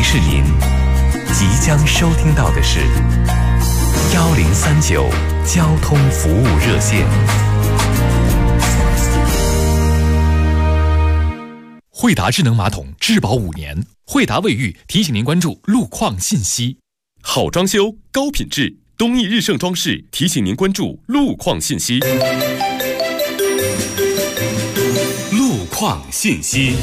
示您，即将收听到的是1039交通服务热线。 惠达智能马桶质保5年，惠达卫浴提醒您关注路况信息。 好装修，高品质，东益日盛装饰提醒您关注路况信息。路况信息。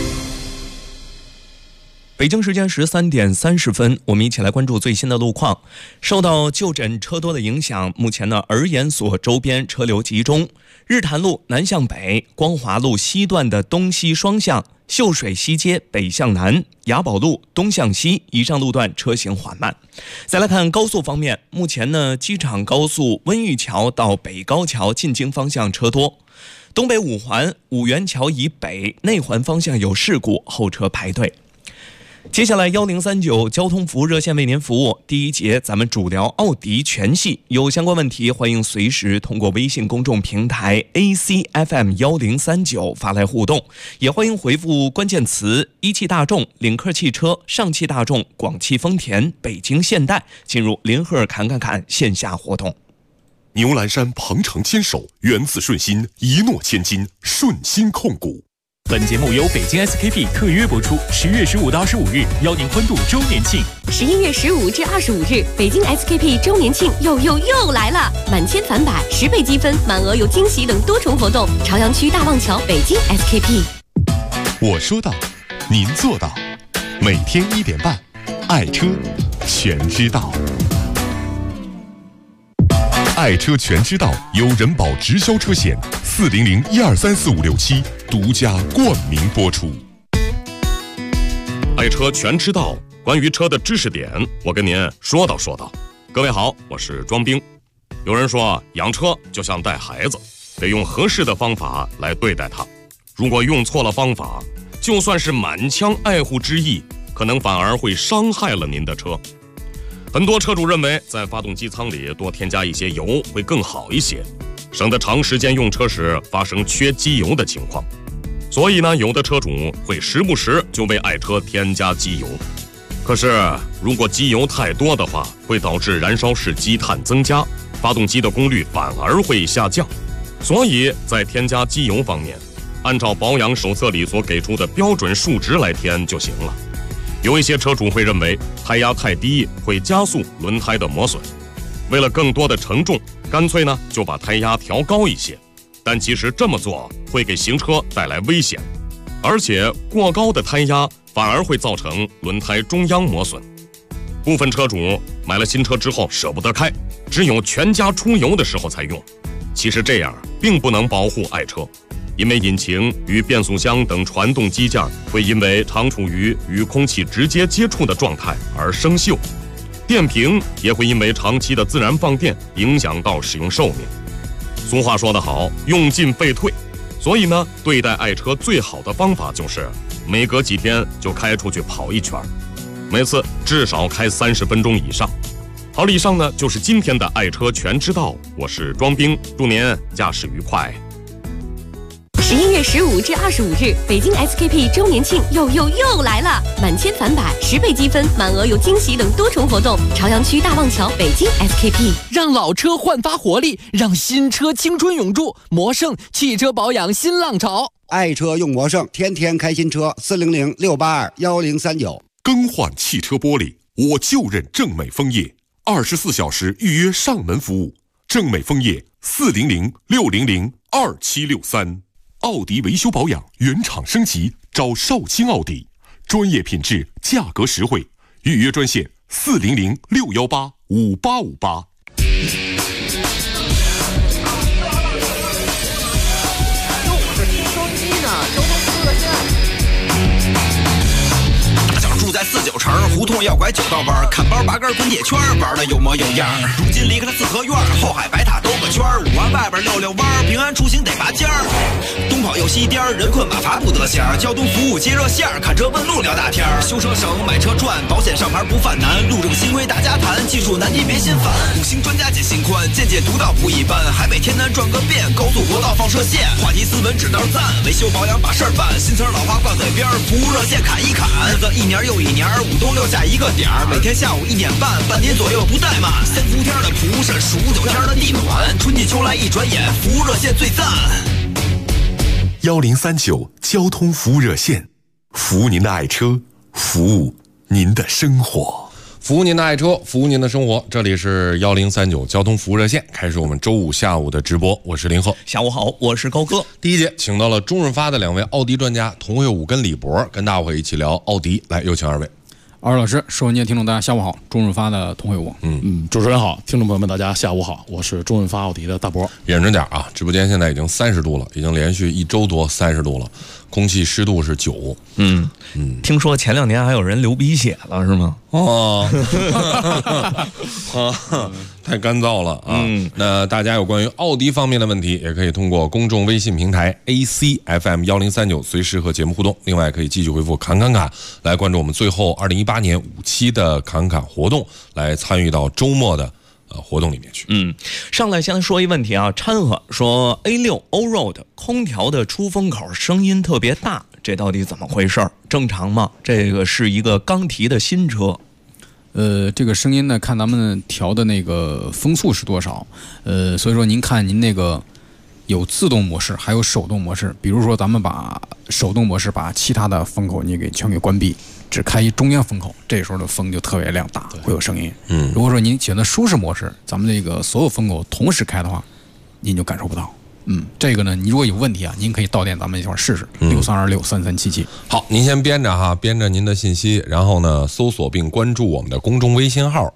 北京时间13点30分，我们一起来关注最新的路况。受到就诊车多的影响，目前呢，儿研所周边车流集中。日坛路南向北、光华路西段的东西双向、秀水西街北向南、雅宝路东向西以上路段车行缓慢。再来看高速方面，目前呢，机场高速温榆桥到北高桥进京方向车多。东北五环五元桥以北内环方向有事故，后车排队。接下来1039交通服务热线为您服务。第一节咱们主聊奥迪全系，有相关问题欢迎随时通过微信公众平台 ACFM1039 发来互动，也欢迎回复关键词一汽大众、领克汽车、上汽大众、广汽丰田、北京现代进入林赫侃线下活动。 牛栏山鹏程牵手，源自顺心，一诺千金，顺心控股。 本节目由北京 SKP 特约播出，10月15到25日邀您欢度周年庆。 11月15至25日，北京 SKP 周年庆又来了！满千返百，10倍积分，满额有惊喜等多重活动。朝阳区大望桥北京 SKP。 我说到，您做到。每天1点半，爱车全知道。爱车全知道由人保直销车险400123456独家冠名播出。爱车全知道，关于车的知识点，我跟您说道。各位好，我是庄兵。有人说养车就像带孩子，得用合适的方法来对待它。如果用错了方法，就算是满腔爱护之意，可能反而会伤害了您的车。很多车主认为在发动机舱里多添加一些油会更好一些，省得长时间用车时发生缺机油的情况。所以呢，有的车主会时不时就为爱车添加机油。可是如果机油太多的话，会导致燃烧室积碳增加，发动机的功率反而会下降。所以在添加机油方面，按照保养手册里所给出的标准数值来添就行了。有一些车主会认为胎压太低会加速轮胎的磨损，为了更多的承重，干脆呢就把胎压调高一些。但其实这么做会给行车带来危险，而且过高的胎压反而会造成轮胎中央磨损。部分车主买了新车之后舍不得开，只有全家出游的时候才用。其实这样并不能保护爱车，因为引擎与变速箱等传动机件会因为常处于与空气直接接触的状态而生锈，电瓶也会因为长期的自然放电影响到使用寿命。俗话说得好，用进废退。所以呢，对待爱车最好的方法就是每隔几天就开出去跑一圈，每次至少开30分钟以上。好了，以上呢就是今天的爱车全知道，我是庄兵，祝您驾驶愉快。 11月15至25日，北京 SKP 周年庆又来了！满千返百，10倍积分，满额有惊喜等多重活动。朝阳区大望桥北京 SKP， 让老车焕发活力，让新车青春永驻。魔盛汽车保养新浪潮， 爱车用魔盛，天天开新车。400-682-1039。 更换汽车玻璃，我就认正美枫叶，24小时预约上门服务。正美枫叶400-600-2763。奥迪维修保养原厂升级，找绍兴奥迪，专业品质，价格实惠，预约专线400-618-5858。 住在49城胡同要拐9道弯，看包拔根滚铁圈，玩的有模有样。如今离开了四合院，后海白塔都个圈儿，5环外边溜溜弯儿，平安出行得拔尖儿。东跑又西颠儿，人困马乏不得闲儿。交通服务接热线儿，看车问路聊大天儿。修车省，买车赚，保险上牌不犯难。路政新规大家谈，技术难题别心烦。5星专家解心宽，见解独到不一般。海北天南转个遍，高速国道放射线。话题斯文指道赞，维修保养把事儿办。新词老话挂嘴边，服务热线砍一砍。日子一年又一年，5东6下一个点儿。每天下午1点半，半年左右不怠慢。3伏天的蒲是数9天的地暖，春季秋来一转眼，服务热线最赞。 1039交通服务热线，服务您的爱车，服务您的生活， 服务您的爱车，服务您的生活。这里是1039交通服务热线，开始我们周5下午的直播。我是林鹤， 下午好，我是高哥。 第一节请到了中润发的2位奥迪专家童慧武跟李博，跟大伙一起聊奥迪。来，有请2位。 二位老师，收音机听众大家下午好，中润发的童慧武。 主持人好，听众朋友们大家下午好，我是中润发奥迪的大博。 忍着点啊，直播间现在已经30度了，已经连续1周多30度了，空气湿度是9。 听说前2年还有人流鼻血了，是吗？ 太干燥了啊！那大家有关于奥迪方面的问题，也可以通过公众微信平台 ACFM1039随时和节目互动。另外，可以继续回复侃侃侃来关注我们最后2018年5期的侃侃活动，来参与到周末的活动里面去。 上来先说一问题啊，掺和说 A6 Allroad 空调的出风口声音特别大，这到底怎么回事？正常吗？这个是一个刚提的新车。 这个声音呢，看咱们调的那个风速是多少。所以说您看您那个有自动模式，还有手动模式。比如说咱们把手动模式把其他的风口你全给关闭，只开一中央风口，这时候的风就特别亮大，会有声音。如果说您选择舒适模式，咱们这个所有风口同时开的话，您就感受不到。这个呢，你如果有问题啊，您可以到店咱们一块儿试试，63263377。 好，您先编着您的信息，然后呢搜索并关注我们的公众微信号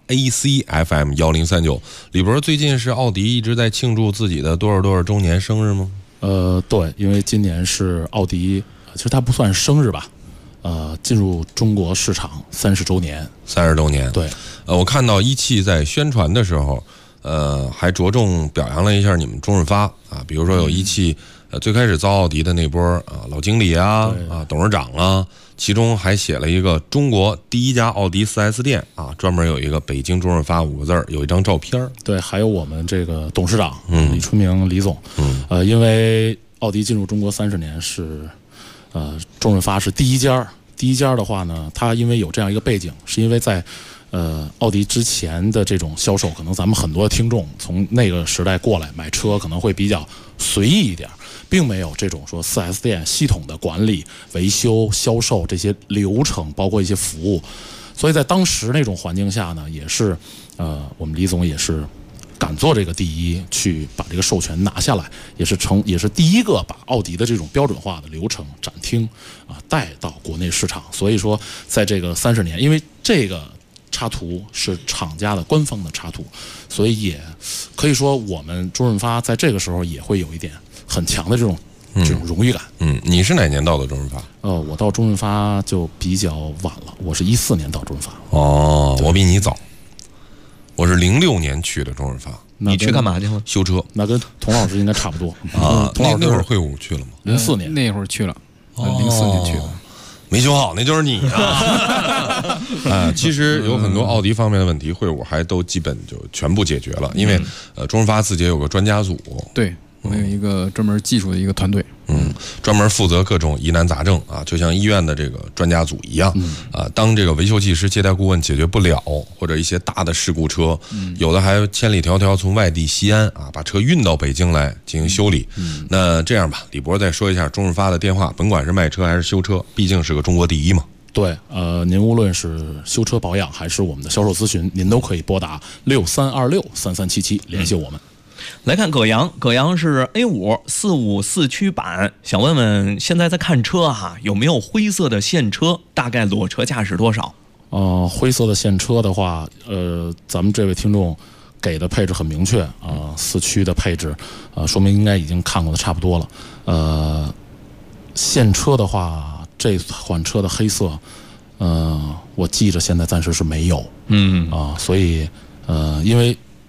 ACFM1039。李博，最近是奥迪一直在庆祝自己的多少周年生日吗？ 对，因为今年是奥迪，其实它不算生日吧，进入中国市场30周年。 30周年， 对。 我看到一汽在宣传的时候。还着重表扬了一下你们中润发啊，比如说有一汽最开始造奥迪的那波老经理董事长啊，其中还写了一个中国第一家奥迪4S 店啊，专门有一个北京中润发5个字，有一张照片。 对，还有我们这个董事长李春明李总，因为奥迪进入中国30年是中润发是第一家的话呢，它因为有这样一个背景，是因为在奥迪之前的这种销售，可能咱们很多听众从那个时代过来买车可能会比较随意一点，并没有这种说 4S 店系统的管理、维修、销售这些流程，包括一些服务。所以在当时那种环境下呢，也是我们李总也是敢做这个第一，去把这个授权拿下来，也是第一个把奥迪的这种标准化的流程展厅带到国内市场。所以说，在这个30年，因为这个插图是厂家的官方的插图，所以也可以说我们中润发在这个时候也会有一点很强的这种荣誉感。 你是哪年到的中润发？ 我到中润发就比较晚了，我是14年到中润发。 我比你早，我是06年去的中润发。 你去干嘛去了？ 修车。 那跟童老师应该差不多童老师那会儿会武去了吗 ？04年那会儿去了，04年去的。 没修好，那就是你啊！其实有很多奥迪方面的问题，会武还都基本就全部解决了，因为中润发自己有个专家组， 对，我有一个专门技术的一个团队， 专门负责各种疑难杂症啊，就像医院的这个专家组一样当这个维修技师、接待顾问解决不了，或者一些大的事故车，有的还千里迢迢从外地西安把车运到北京来进行修理。那这样吧，李博再说一下中润发的电话，甭管是卖车还是修车，毕竟是个中国第一嘛。 对，您无论是修车保养还是我们的销售咨询，您都可以拨打63263377联系我们。 来看葛阳是 A5 45四驱版，想问问现在在看车有没有灰色的现车，大概裸车价是多少？ 灰色的现车的话，咱们这位听众给的配置很明确四驱的配置，说明应该已经看过的差不多了。现车的话，这款车的黑色，我记着现在暂时是没有，所以因为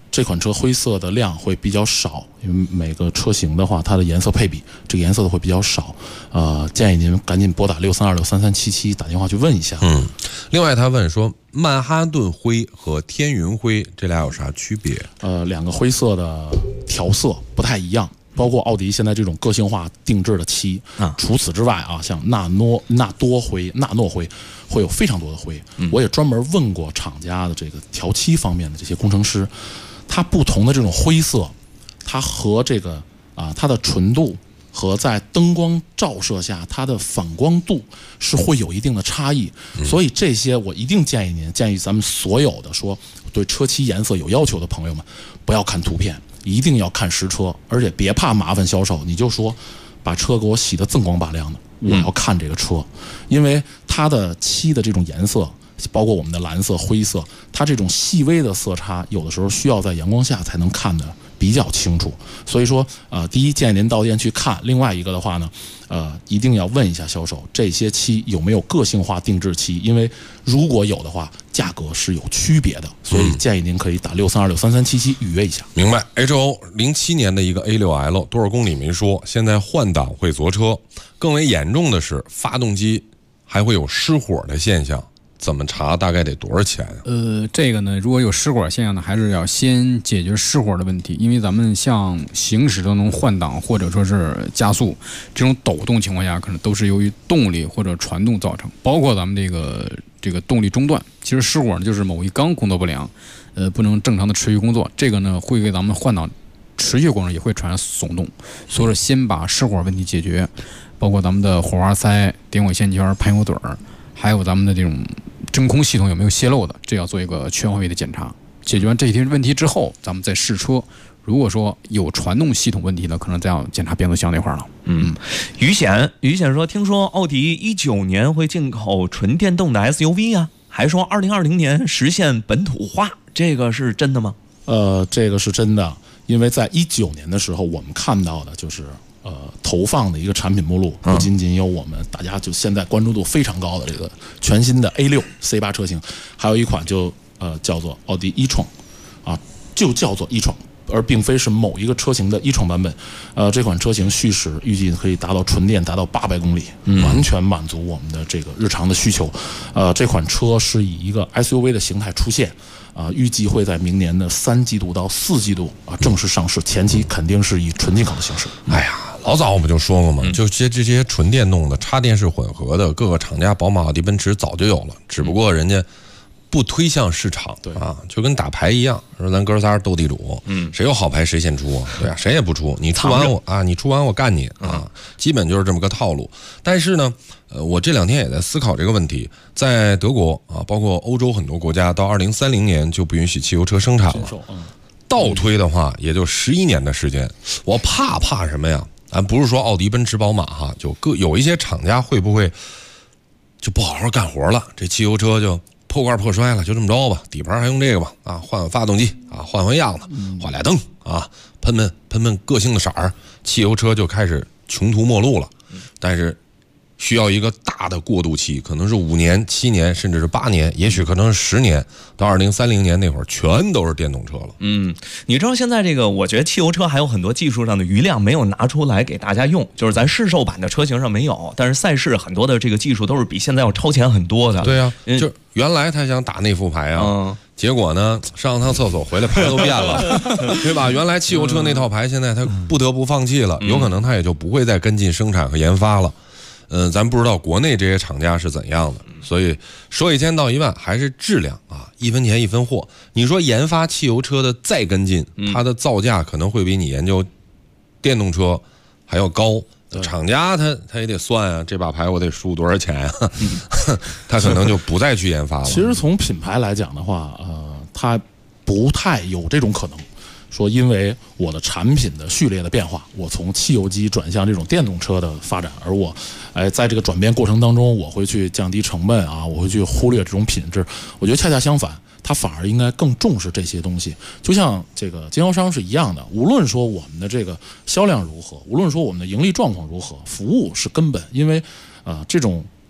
这款车灰色的量会比较少，因为每个车型的话，它的颜色配比这个颜色的会比较少。建议您赶紧拨打632633377打电话去问一下。 另外他问说，曼哈顿灰和天云灰这俩有啥区别？ 两个灰色的调色不太一样。包括奥迪现在这种个性化定制的漆，除此之外啊，像纳诺灰会有非常多的灰。我也专门问过厂家的这个调漆方面的这些工程师，它不同的这种灰色，它和这个它的纯度和在灯光照射下它的反光度是会有一定的差异。所以这些我一定建议咱们所有的说对车漆颜色有要求的朋友们，不要看图片。一定要看实车，而且别怕麻烦销售，你就说把车给我洗得锃光拔亮的，我要看这个车，因为它的漆的这种颜色，包括我们的蓝色、灰色，它这种细微的色差，有的时候需要在阳光下才能看得比较清楚。所以说，第一建议您到店去看，另外一个的话呢，一定要问一下销售，这些漆有没有个性化定制漆，因为如果有的话，价格是有区别的，所以建议您可以打632633377预约一下。 明白。HO07年的一个 A6L 多少公里没说，现在换挡会着车，更为严重的是发动机还会有失火的现象。怎么查？大概得多少钱啊？ 这个呢，如果有失火现象呢，还是要先解决失火的问题。因为咱们像行驶当中换挡或者说是加速这种抖动情况下，可能都是由于动力或者传动造成。包括咱们这个动力中断，其实失火呢就是某一缸工作不良，不能正常的持续工作。这个呢会给咱们换挡持续过程也会产生耸动。所以说，先把失火问题解决，包括咱们的火花塞、点火线圈、喷油嘴儿，还有咱们的这种真空系统有没有泄漏的，这要做一个全方位的检查。解决完这些问题之后，咱们再试车。如果说有传动系统问题呢，可能再要检查变速箱那块了。 于显说，听说奥迪19年会进口纯电动的 SUV 啊，还说2020年实现本土化，这个是真的吗？ 这个是真的，因为在19年的时候，我们看到的就是投放的一个产品目录，不仅仅有我们大家就现在关注度非常高的这个全新的 A6 C8 车型，还有一款就叫做奥迪e-tron，就叫做 e-tron，而并非是某一个车型的e-tron版本。这款车型续时预计可以达到纯电达到800公里，完全满足我们的这个日常的需求。这款车是以一个 SUV 的形态出现。预计会在明年的3季度到4季度正式上市，前期肯定是以纯进口的形式。 哎呀，老早我们就说过嘛，就这些纯电动的、插电式混合的，各个厂家宝马、奥迪、奔驰早就有了，只不过人家不推向市场，就跟打牌一样，说咱哥仨斗地主，谁有好牌谁先出，对啊，谁也不出，你出完我你出完我干你基本就是这么个套路。但是呢，我这2天也在思考这个问题，在德国包括欧洲很多国家，到2030年就不允许汽油车生产了，倒推的话也就11年的时间。我怕什么呀？不是说奥迪、奔驰、宝马就有一些厂家会不会就不好好干活了，这汽油车就破罐破摔了，就这么着吧，底盘还用这个吧，换发动机换样子，换俩灯喷个性的色儿，汽油车就开始穷途末路了。但是需要一个大的过渡期，可能是5年、7年，甚至是8年，也许可能是10年，到2030年那会儿，全都是电动车了。 你知道现在这个，我觉得汽油车还有很多技术上的余量没有拿出来给大家用，就是咱市售版的车型上没有，但是赛事很多的这个技术都是比现在要超前很多的。 对啊，就原来他想打那副牌结果呢，上趟厕所回来牌都变了，对吧？原来汽油车那套牌，现在他不得不放弃了，有可能他也就不会再跟进生产和研发了。咱不知道国内这些厂家是怎样的，所以说1000到1万还是质量1分钱1分货。你说研发汽油车的再跟进，它的造价可能会比你研究电动车还要高。厂家他也得算这把牌我得输多少钱他可能就不再去研发了。 其实从品牌来讲的话，它不太有这种可能。说因为我的产品的序列的变化，我从汽油机转向这种电动车的发展，而我在这个转变过程当中，我会去降低成本我会去忽略这种品质。我觉得恰恰相反，它反而应该更重视这些东西。就像这个经销商是一样的，无论说我们的这个销量如何，无论说我们的盈利状况如何，服务是根本。因为这种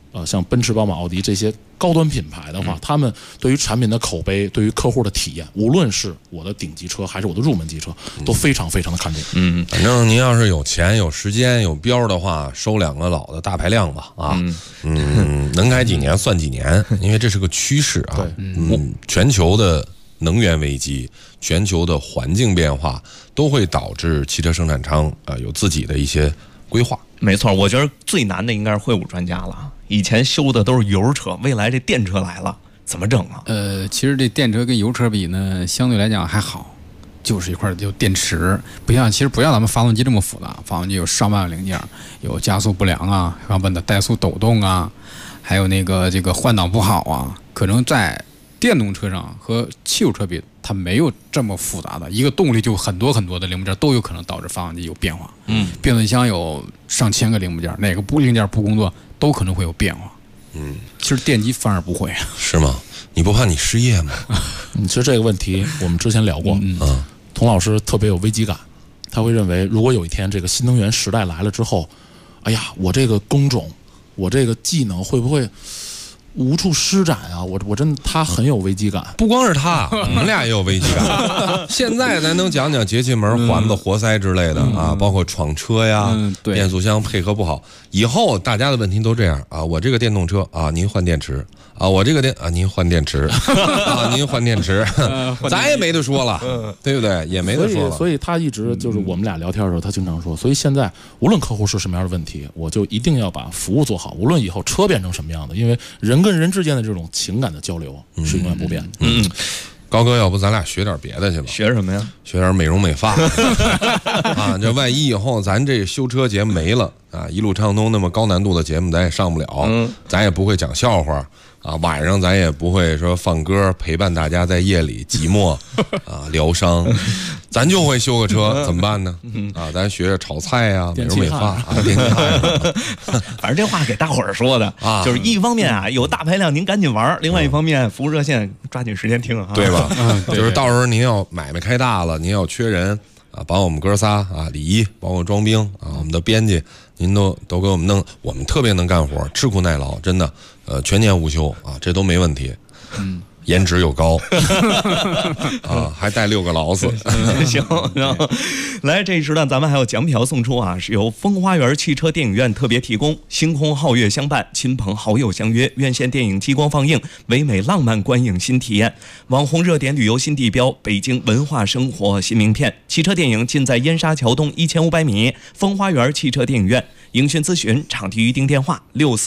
像奔驰、宝马、奥迪这些高端品牌的话，他们对于产品的口碑，对于客户的体验，无论是我的顶级车还是我的入门级车，都非常非常的看重。 反正您要是有钱、有时间、有标的话，收2个老的大排量吧，能开几年算几年，因为这是个趋势啊。全球的能源危机、全球的环境变化，都会导致汽车生产商有自己的一些规划。 没错，我觉得最难的应该是会务专家了。以前修的都是油车，未来这电车来了，怎么整啊？ 其实这电车跟油车比呢，相对来讲还好，就是一块就电池，不像咱们发动机这么复杂，发动机有上万个零件，有加速不良啊，上半的怠速抖动啊，还有这个换挡不好啊，可能在电动车上和汽油车比，它没有这么复杂的一个动力，就很多很多的零部件都有可能导致发动机有变化。变速箱有上千个零部件，哪个零件不工作都可能会有变化。其实电机反而不会。 是吗？你不怕你失业吗？ 其实这个问题我们之前聊过。童老师特别有危机感，他会认为，如果有一天这个新能源时代来了之后，哎呀，我这个工种，我这个技能会不会无处施展啊！我真的，他很有危机感。 不光是他，我们俩也有危机感。现在咱能讲讲节气门、环子、活塞之类的啊，包括闯车呀、变速箱配合不好。以后大家的问题都这样啊，我这个电动车啊，您换电池啊，我这个您换电池啊，您换电池，咱也没得说了，对不对？也没得说了。 所以他一直就是我们俩聊天的时候，他经常说，所以现在无论客户是什么样的问题，我就一定要把服务做好，无论以后车变成什么样的，因为人跟人之间的这种情感的交流是永远不变的。 高哥，要不咱俩学点别的去吧？ 学什么呀？ 学点美容美发啊！这万一以后咱这修车节目没了啊，一路畅通那么高难度的节目咱也上不了，咱也不会讲笑话啊，晚上咱也不会说放歌陪伴大家在夜里寂寞啊疗伤，咱就会修个车，怎么办呢？啊，咱学学炒菜呀、美容美发啊，电气汉。 反正这话给大伙儿说的啊，就是一方面啊有大排量您赶紧玩，另外一方面服务热线抓紧时间听啊， 对吧？就是到时候您要买卖开大了，您要缺人啊，把我们哥仨啊，李一包括庄兵啊，我们的编辑，您都给我们弄，我们特别能干活，吃苦耐劳，真的，全年无休啊，这都没问题。颜值又高啊，还带6个劳斯。 行，然后来这一时段咱们还有奖品要送出啊，是由风花园汽车电影院特别提供，星空皓月相伴，亲朋好友相约，院线电影激光放映，唯美浪漫观影新体验，网红热点旅游新地标，北京文化生活新名片。汽车电影尽在燕莎桥东1500米风花园汽车电影院。影讯咨询场地预订电话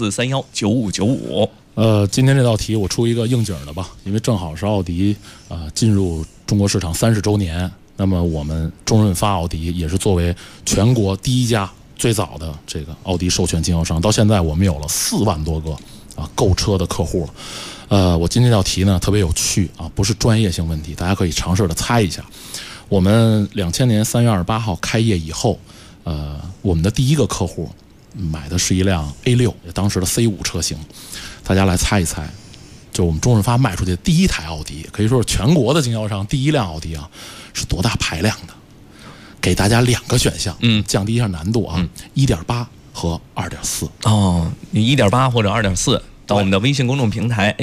64319595。 今天这道题我出一个应景的吧，因为正好是奥迪进入中国市场30周年，那么我们中润发奥迪也是作为全国第一家最早的这个奥迪授权经销商，到现在我们有了4万多个购车的客户了。我今天这道题呢特别有趣啊，不是专业性问题，大家可以尝试的猜一下。我们2000年3月28号开业以后，我们的第一个客户买的是一辆 A6， 当时的 C5 车型。大家来猜一猜，就我们中润发卖出去的第一台奥迪，可以说是全国的经销商第一辆奥迪啊，是多大排量的？给大家2个选项，降低一下难度啊，1.8和2.4。 哦，你1.8或者2.4，到我们的微信公众平台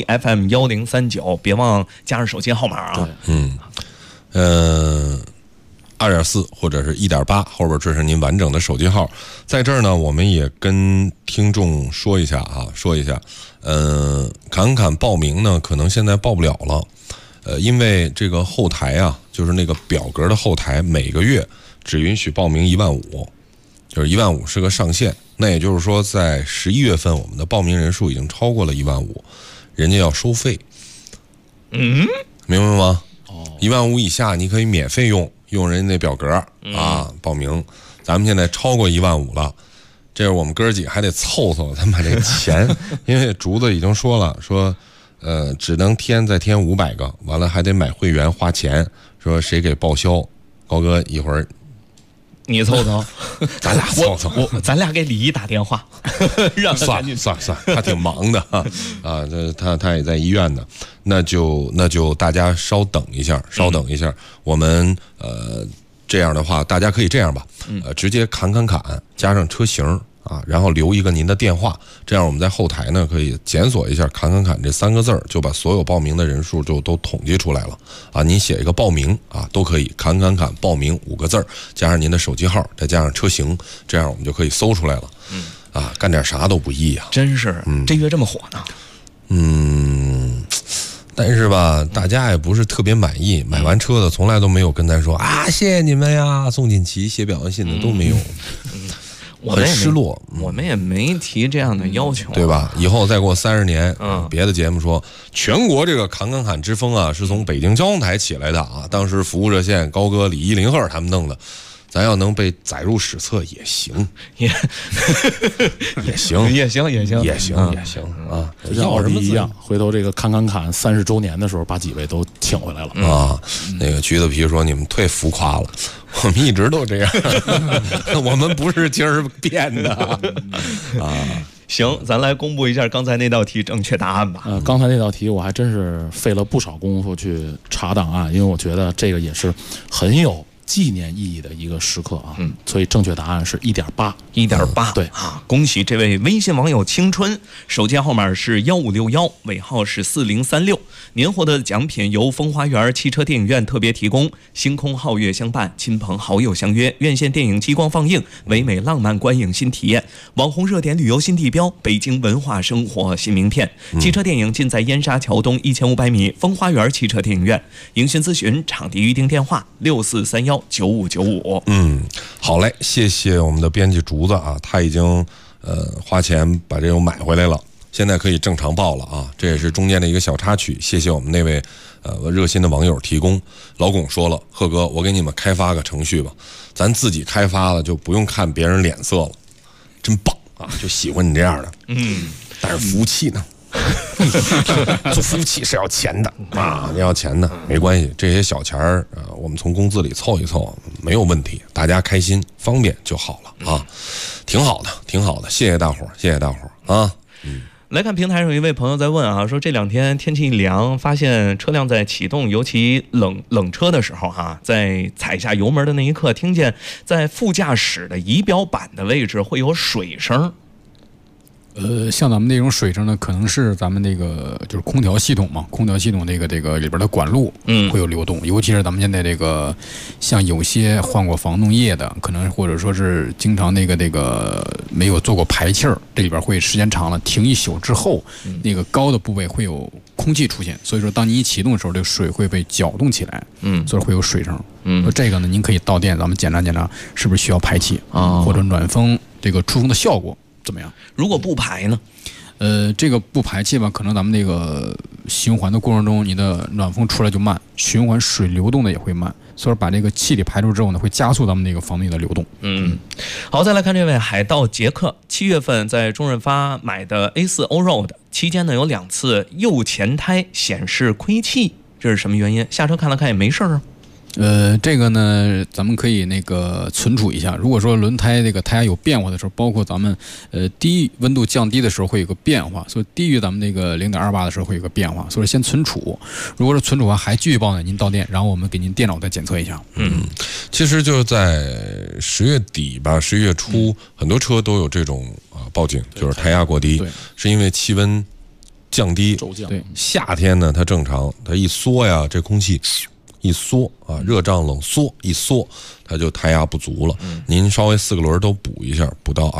ACFM1039，别忘加上手机号码啊。 2.4或者是1.8，后边这是您完整的手机号。在这儿呢，我们也跟听众说一下，侃报名呢，可能现在报不了了，因为这个后台啊，就是那个表格的后台，每个月只允许报名15000，就是15000是个上限。那也就是说，在11月份，我们的报名人数已经超过了15000，人家要收费。明白吗？15000以下你可以免费用人家那表格啊报名，咱们现在超过15000了，这是我们哥几个还得凑咱把这个钱，因为竹子已经说了，说只能再添500个，完了还得买会员花钱，说谁给报销？高哥一会儿你凑凑， 咱俩凑凑， 咱俩给李一打电话，让他赶紧算，他挺忙的啊，他也在医院呢，那就大家稍等一下，我们这样的话，大家可以这样吧，直接砍，加上车型啊，然后留一个您的电话，这样我们在后台呢可以检索一下侃侃侃这3个字儿，就把所有报名的人数就都统计出来了啊。您写一个报名啊都可以，侃侃侃报名5个字儿，加上您的手机号，再加上车型，这样我们就可以搜出来了。啊，干点啥都不易啊， 真是，这月这么火呢。 但是吧，大家也不是特别满意，买完车的从来都没有跟咱说啊，谢谢你们呀，送锦旗、写表扬信的都没有。很失落， 我们也没提这样的要求， 对吧？以后再过30年，别的节目说全国这个侃侃侃之风啊，是从北京交通台起来的啊，当时服务热线高歌、李一、林鹤他们弄的，咱要能被载入史册也行，也行啊！ 就像奥迪一样，回头这个侃侃侃30周年的时候，把几位都请回来了啊。那个橘子皮说你们忒浮夸了。我们一直都这样，我们不是今儿变的啊。 行，咱来公布一下刚才那道题正确答案吧。 刚才那道题我还真是费了不少功夫去查档案，因为我觉得这个也是很有纪念意义的一个时刻啊。所以正确答案是1.8，1.8。 对啊，恭喜这位微信网友青春，手机号码是1561，尾号是4036。您获得的奖品由风花园汽车电影院特别提供，星空皓月相伴，亲朋好友相约，院线电影激光放映，唯美浪漫观影新体验，网红热点旅游新地标，北京文化生活新名片。汽车电影尽在燕莎桥东1500米风花园汽车电影院。营询咨询场地预订电话64319595。 好嘞，谢谢我们的编辑竹子啊，他已经花钱把这个买回来了。现在可以正常报了啊，这也是中间的一个小插曲，谢谢我们那位热心的网友提供。老巩说了，贺哥，我给你们开发个程序吧，咱自己开发了就不用看别人脸色了，真棒啊！就喜欢你这样的。但是服务器呢？做服务器是要钱的啊，要钱的，没关系，这些小钱儿我们从工资里凑一凑没有问题，大家开心方便就好了啊，挺好的，挺好的，谢谢大伙儿，谢谢大伙儿啊。 来看平台上有一位朋友在问啊，说这2天天气一凉，发现车辆在启动，尤其冷车的时候哈，在踩下油门的那一刻，听见在副驾驶的仪表板的位置会有水声。 像咱们那种水声呢，可能是咱们那个就是空调系统嘛，空调系统这个里边的管路会有流动，尤其是咱们现在这个像有些换过防冻液的，可能或者说是经常那个没有做过排气儿，这里边会时间长了停一宿之后，那个高的部位会有空气出现，所以说当你一启动的时候，这个水会被搅动起来，所以会有水声。这个呢，您可以到店咱们检查检查是不是需要排气啊，或者暖风这个出风的效果怎么样？ 如果不排呢？ 这个不排气吧，可能咱们那个循环的过程中，你的暖风出来就慢，循环水流动的也会慢，所以把这个气体排出之后呢，会加速咱们那个房内的流动。 好，再来看这位海盗杰克，7月份在中润发买的 A4 Allroad， 期间呢有2次右前胎显示亏气，这是什么原因？下车看了看也没事啊。 这个呢，咱们可以存储一下。如果说轮胎这个胎压有变化的时候，包括咱们温度降低的时候会有个变化，所以低于咱们那个0.28的时候会有个变化，所以先存储。如果是存储完还继续报呢，您到店，然后我们给您电脑再检测一下。 其实就是在10月底吧，11月初，很多车都有这种报警，就是胎压过低，是因为气温降低。 对， 夏天呢它正常，它一缩呀，这空气一缩啊，热胀冷缩一缩，它就胎压不足了。您稍微4个轮都补一下，补到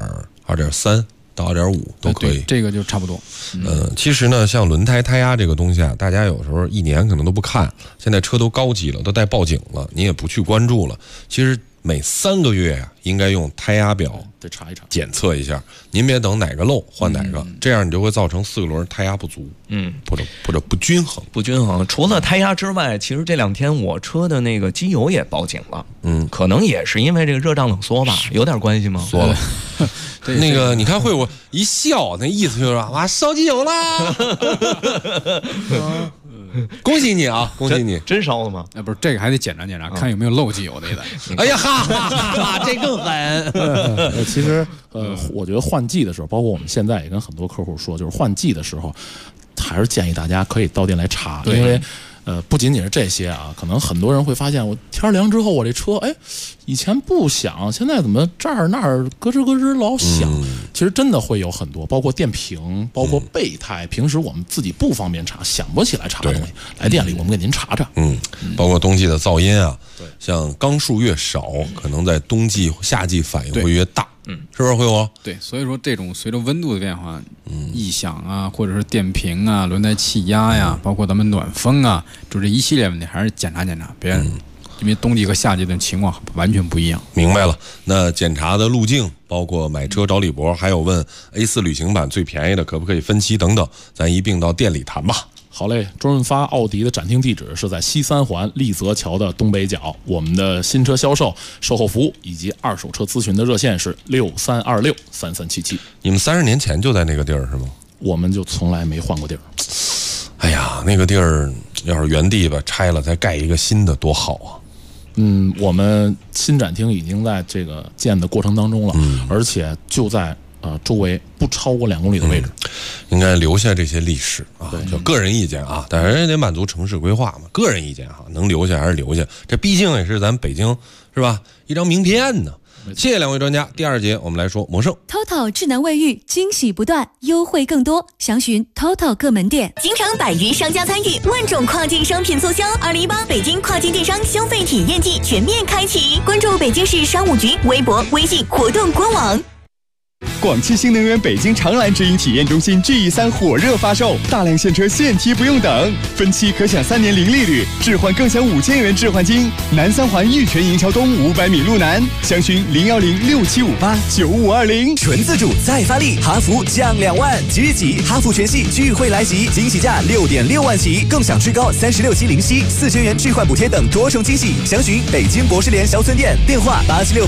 2.3到2.5都可以， 这个就差不多。 其实呢，像轮胎胎压这个东西啊，大家有时候1年可能都不看，现在车都高级了，都带报警了，你也不去关注了。其实每3个月呀，应该用胎压表得查一查， 检测一下。您别等哪个漏换哪个，这样你就会造成4个轮胎压不足，或者不均衡。 除了胎压之外，其实这2天我车的那个机油也报警了。可能也是因为这个热胀冷缩吧，有点关系吗？ 缩了。那个你看会我一笑，那意思就是哇烧机油啦。恭喜你啊，恭喜你！ 真烧了吗？ 不是，这个还得检查检查，看有没有漏机油的也得。 哎呀哈，这更狠。 其实我觉得换季的时候，包括我们现在也跟很多客户说，就是换季的时候，还是建议大家可以到店来查，因为不仅仅是这些啊，可能很多人会发现，我天凉之后，我这车以前不响，现在怎么这儿那儿咯吱咯吱老响？其实真的会有很多，包括电瓶，包括备胎，平时我们自己不方便查，想不起来查的东西，来店里我们给您查查。 包括冬季的噪音啊，像缸数越少，可能在冬季、夏季反应会越大。是不是会有？ 对，所以说这种随着温度的变化，异响啊，或者是电瓶啊、轮胎气压呀，包括咱们暖风啊，就这一系列问题，还是检查检查，别因为冬季和夏季的情况完全不一样。 明白了，那检查的路径包括买车找李博，还有问 A4 旅行版最便宜的可不可以分期等等，咱一并到店里谈吧。 好嘞，周润发奥迪的展厅地址是在西三环立泽桥的东北角。我们的新车销售、售后服务以及二手车咨询的热线是63263377。 你们30年前就在那个地儿是吗？ 我们就从来没换过地儿。 哎呀，那个地儿要是原地吧拆了再盖一个新的多好啊！ 我们新展厅已经在这个建的过程当中了，而且就在周围不超过2公里的位置， 应该留下这些历史啊。就个人意见啊，但是人家得满足城市规划嘛。个人意见啊，能留下还是留下，这毕竟也是咱北京是吧一张名片呢。谢谢两位专家。第2节我们来说魔圣 TOTO 智能卫浴，惊喜不断，优惠更多，详询 TOTO 各门店。 京城百余商家参与，万种跨境商品促销，2018北京跨境电商消费体验季全面开启。关注北京市商务局微博、微信活动官网。 广汽新能源北京长蓝直营体验中心 GE3 火热发售，大量现车现提不用等，分期可享3年零利率，置换更享5000元置换金。南3环玉泉营桥东500米路南，详询01067589520。 纯自主再发力，哈弗降2万，即日起哈弗全系聚会来袭，惊喜价6.6万起，更享最高36期零息，4000元置换补贴等多重惊喜。详询北京博士联小村店，电话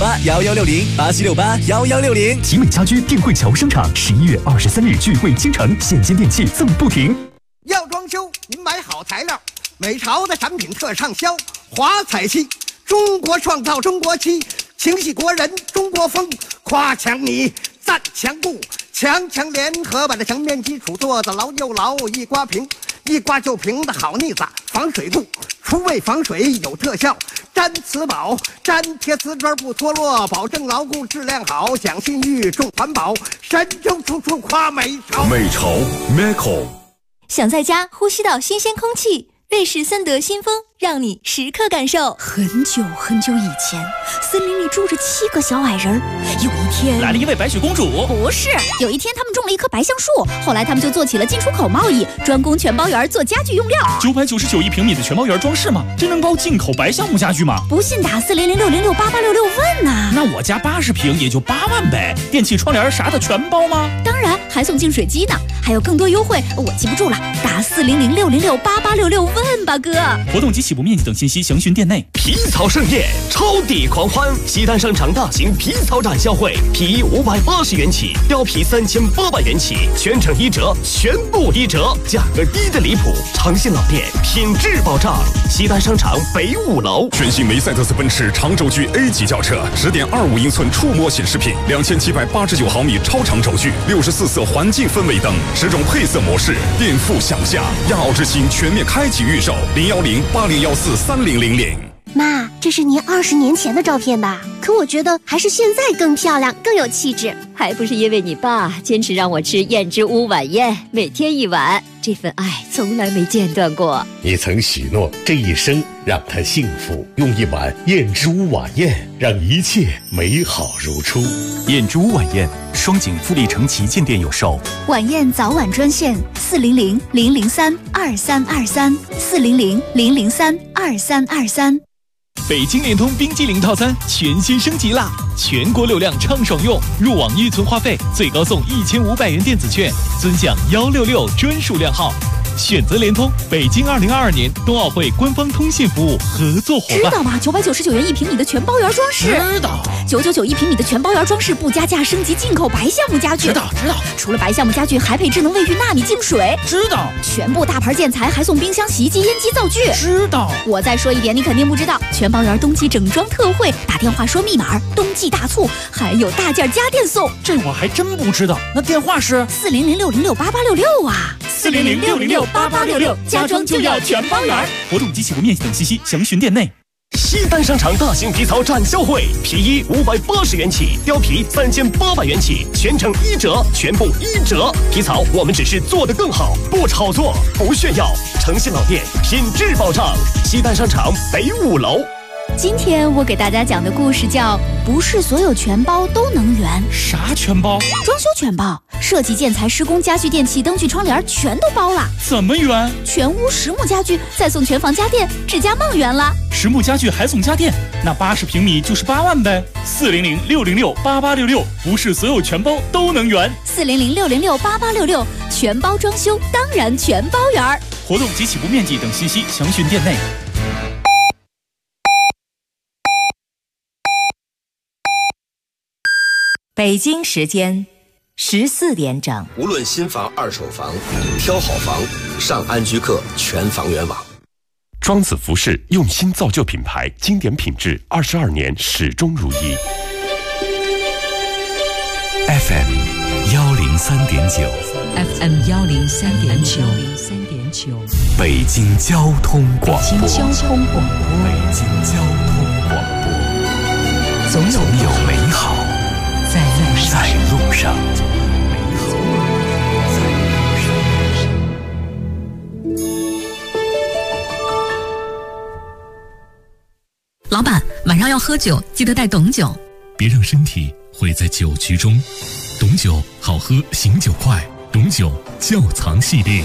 87681160，87681160。 集美家居电汇桥商场11月23日聚会京城，现金电器赠不停。 要装修，您买好材料，美朝的产品特畅销，华彩漆，中国创造中国漆，情系国人中国风，夸强你赞强固，强强联合把这墙面基础做得牢又牢，一刮平，一刮就平的好腻子，防水固，除味防水有特效，粘瓷宝，粘贴瓷砖不脱落，保证牢固质量好，讲信誉重环保，神州处处夸美朝。 美朝 Meco。 想在家呼吸到新鲜空气，瑞士森德新风让你时刻感受。很久很久以前，森林里住着7个小矮人。有一天， 来了一位白雪公主。 不是，有一天他们种了一棵白橡树，后来他们就做起了进出口贸易，专攻全包园做家具用料。 999一平米的全包园装饰吗？真能包进口白橡木家具吗？ 不信打4006068866问呐。 那我家80平也就8万呗，电器窗帘啥的全包吗？ 当然，还送净水机呢，还有更多优惠，我记不住了，打4006068866问吧哥。 活动及起步面积等信息详询店内。 皮草盛宴，超抵狂欢！西单商场大型皮草展销会，皮衣580元起，貂皮3800元起，全程1折，全部1折，价格低的离谱，诚信老店，品质保障。西单商场北5楼。 全新梅赛德斯奔驰长轴距 A 级轿车，10.25英寸触摸显示屏，2789毫米超长轴距，64色环境氛围灯，10种配色模式，颠覆想象。亚奥之星全面开启预售，01080143000。 妈，这是您20年前的照片吧？可我觉得还是现在更漂亮，更有气质。 还不是因为你爸坚持让我吃燕之屋晚宴，每天1碗，这份爱从来没间断过。 你曾许诺这一生让他幸福，用1碗燕之屋晚宴让一切美好如初。 燕之屋晚宴，双井富力城旗舰店有售。 晚宴早晚专线400-003-2323，400-003-2323。 北京联通冰激凌套餐全新升级啦！全国流量畅爽用，入网预存话费最高送1500元电子券，尊享166专属量号。选择联通，北京2022年冬奥会官方通信服务合作伙伴。 知道吗？999元1平米的全包园装饰。 知道。 999一平米的全包园装饰，不加价升级进口白橡木家具。 知道。 除了白橡木家具，还配智能卫浴纳米净水。 知道。 全部大牌建材还送冰箱、洗衣机、烟机、灶具。 知道。 我再说一点，你肯定不知道，全包园冬季整装特惠，打电话说密码，冬季大促，还有大件家电送。 这我还真不知道。那电话是 400-606-8866啊 ，400-606-8866，家装就要全包园。活动及起步面积等信息详询店内。 西单商场大型皮草展销会，皮衣580元起，貂皮3800元起，全程1折，全部1折。皮草我们只是做得更好，不炒作，不炫耀，诚信老店，品质保障。西单商场北5楼。 今天我给大家讲的故事叫不是所有全包都能圆。 啥全包？ 装修全包，设计、建材、施工、家具、电器、灯具、窗帘全都包了。 怎么圆？ 全屋实木家具，再送全房家电，指甲梦圆了。 实木家具还送家电，那80平米就是8万呗。400-606-8866，不是所有全包都能圆。 400-606-8866，全包装修，当然全包圆。 活动及起步面积等信息详询店内。 北京时间14点整。 无论新房、二手房，挑好房，上安居客全房源网。 庄子服饰用心造就品牌，经典品质，22年始终如一。 FM 103.9 FM 103.9 北京交通广播。 北京交通广播。 北京交通广播。总有美好在路上。 老板，晚上要喝酒，记得带董酒。 别让身体毁在酒局中。董酒好喝，醒酒快。董酒窖藏系列。